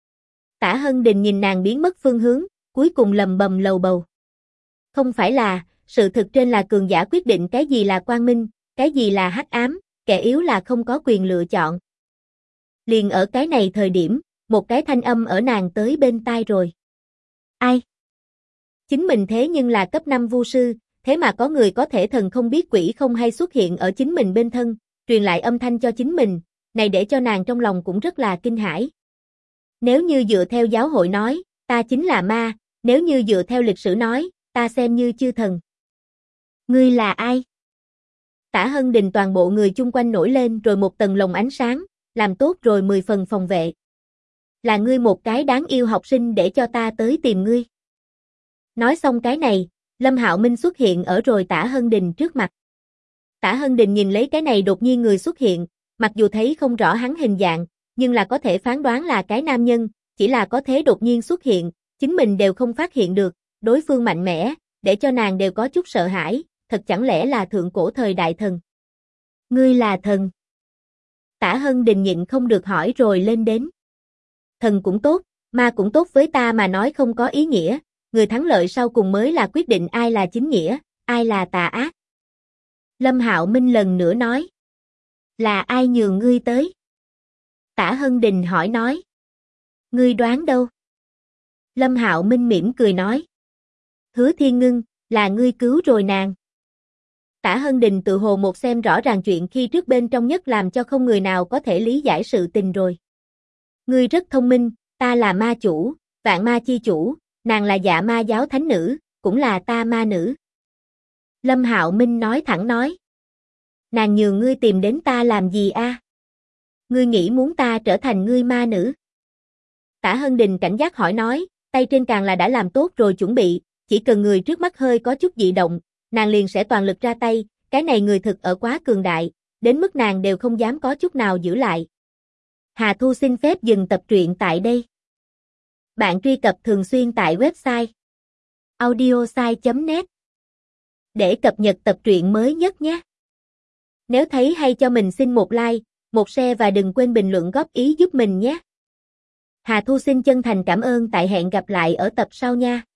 S1: Tả Hân Đình nhìn nàng biến mất phương hướng, cuối cùng lầm bầm lầu bầu. Không phải là, sự thực trên là cường giả quyết định cái gì là quang minh, cái gì là hắc ám, kẻ yếu là không có quyền lựa chọn. Liền ở cái này thời điểm, một cái thanh âm ở nàng tới bên tai rồi. Ai? Chính mình thế nhưng là cấp 5 vu sư, thế mà có người có thể thần không biết quỷ không hay xuất hiện ở chính mình bên thân, truyền lại âm thanh cho chính mình, này để cho nàng trong lòng cũng rất là kinh hãi. Nếu như dựa theo giáo hội nói, ta chính là ma, nếu như dựa theo lịch sử nói, ta xem như chư thần. Ngươi là ai? Tả Hân Đình toàn bộ người chung quanh nổi lên rồi một tầng lồng ánh sáng, làm tốt rồi 10 phần phòng vệ. Là ngươi một cái đáng yêu học sinh để cho ta tới tìm ngươi. Nói xong cái này, Lâm Hạo Minh xuất hiện ở rồi Tả Hân Đình trước mặt. Tả Hân Đình nhìn lấy cái này đột nhiên người xuất hiện, mặc dù thấy không rõ hắn hình dạng, nhưng là có thể phán đoán là cái nam nhân, chỉ là có thế đột nhiên xuất hiện, chính mình đều không phát hiện được, đối phương mạnh mẽ, để cho nàng đều có chút sợ hãi, thật chẳng lẽ là thượng cổ thời đại thần. Ngươi là thần. Tả Hân Đình nhịn không được hỏi rồi lên đến. Thần cũng tốt, ma cũng tốt với ta mà nói không có ý nghĩa, người thắng lợi sau cùng mới là quyết định ai là chính nghĩa, ai là tà ác. Lâm Hạo Minh lần nữa nói. Là ai nhường ngươi tới? Tả Hân Đình hỏi nói. Ngươi đoán đâu? Lâm Hạo Minh mỉm cười nói. Hứa Thiên Ngưng, là ngươi cứu rồi nàng. Tả Hân Đình tự hồ một xem rõ ràng chuyện khi trước bên trong nhất làm cho không người nào có thể lý giải sự tình rồi. Ngươi rất thông minh, ta là ma chủ, vạn ma chi chủ, nàng là dạ ma giáo thánh nữ, cũng là ta ma nữ. Lâm Hạo Minh nói thẳng nói. Nàng nhường ngươi tìm đến ta làm gì a? Ngươi nghĩ muốn ta trở thành ngươi ma nữ? Tả Hân Đình cảnh giác hỏi nói, tay trên càng là đã làm tốt rồi chuẩn bị, chỉ cần người trước mắt hơi có chút dị động, nàng liền sẽ toàn lực ra tay, cái này người thực ở quá cường đại, đến mức nàng đều không dám có chút nào giữ lại. Hà Thu xin phép dừng tập truyện tại đây. Bạn truy cập thường xuyên tại website audiosai.net để cập nhật tập truyện mới nhất nhé. Nếu thấy hay cho mình xin một like, một share và đừng quên bình luận góp ý giúp mình nhé. Hà Thu xin chân thành cảm ơn tại hẹn gặp lại ở tập sau nha.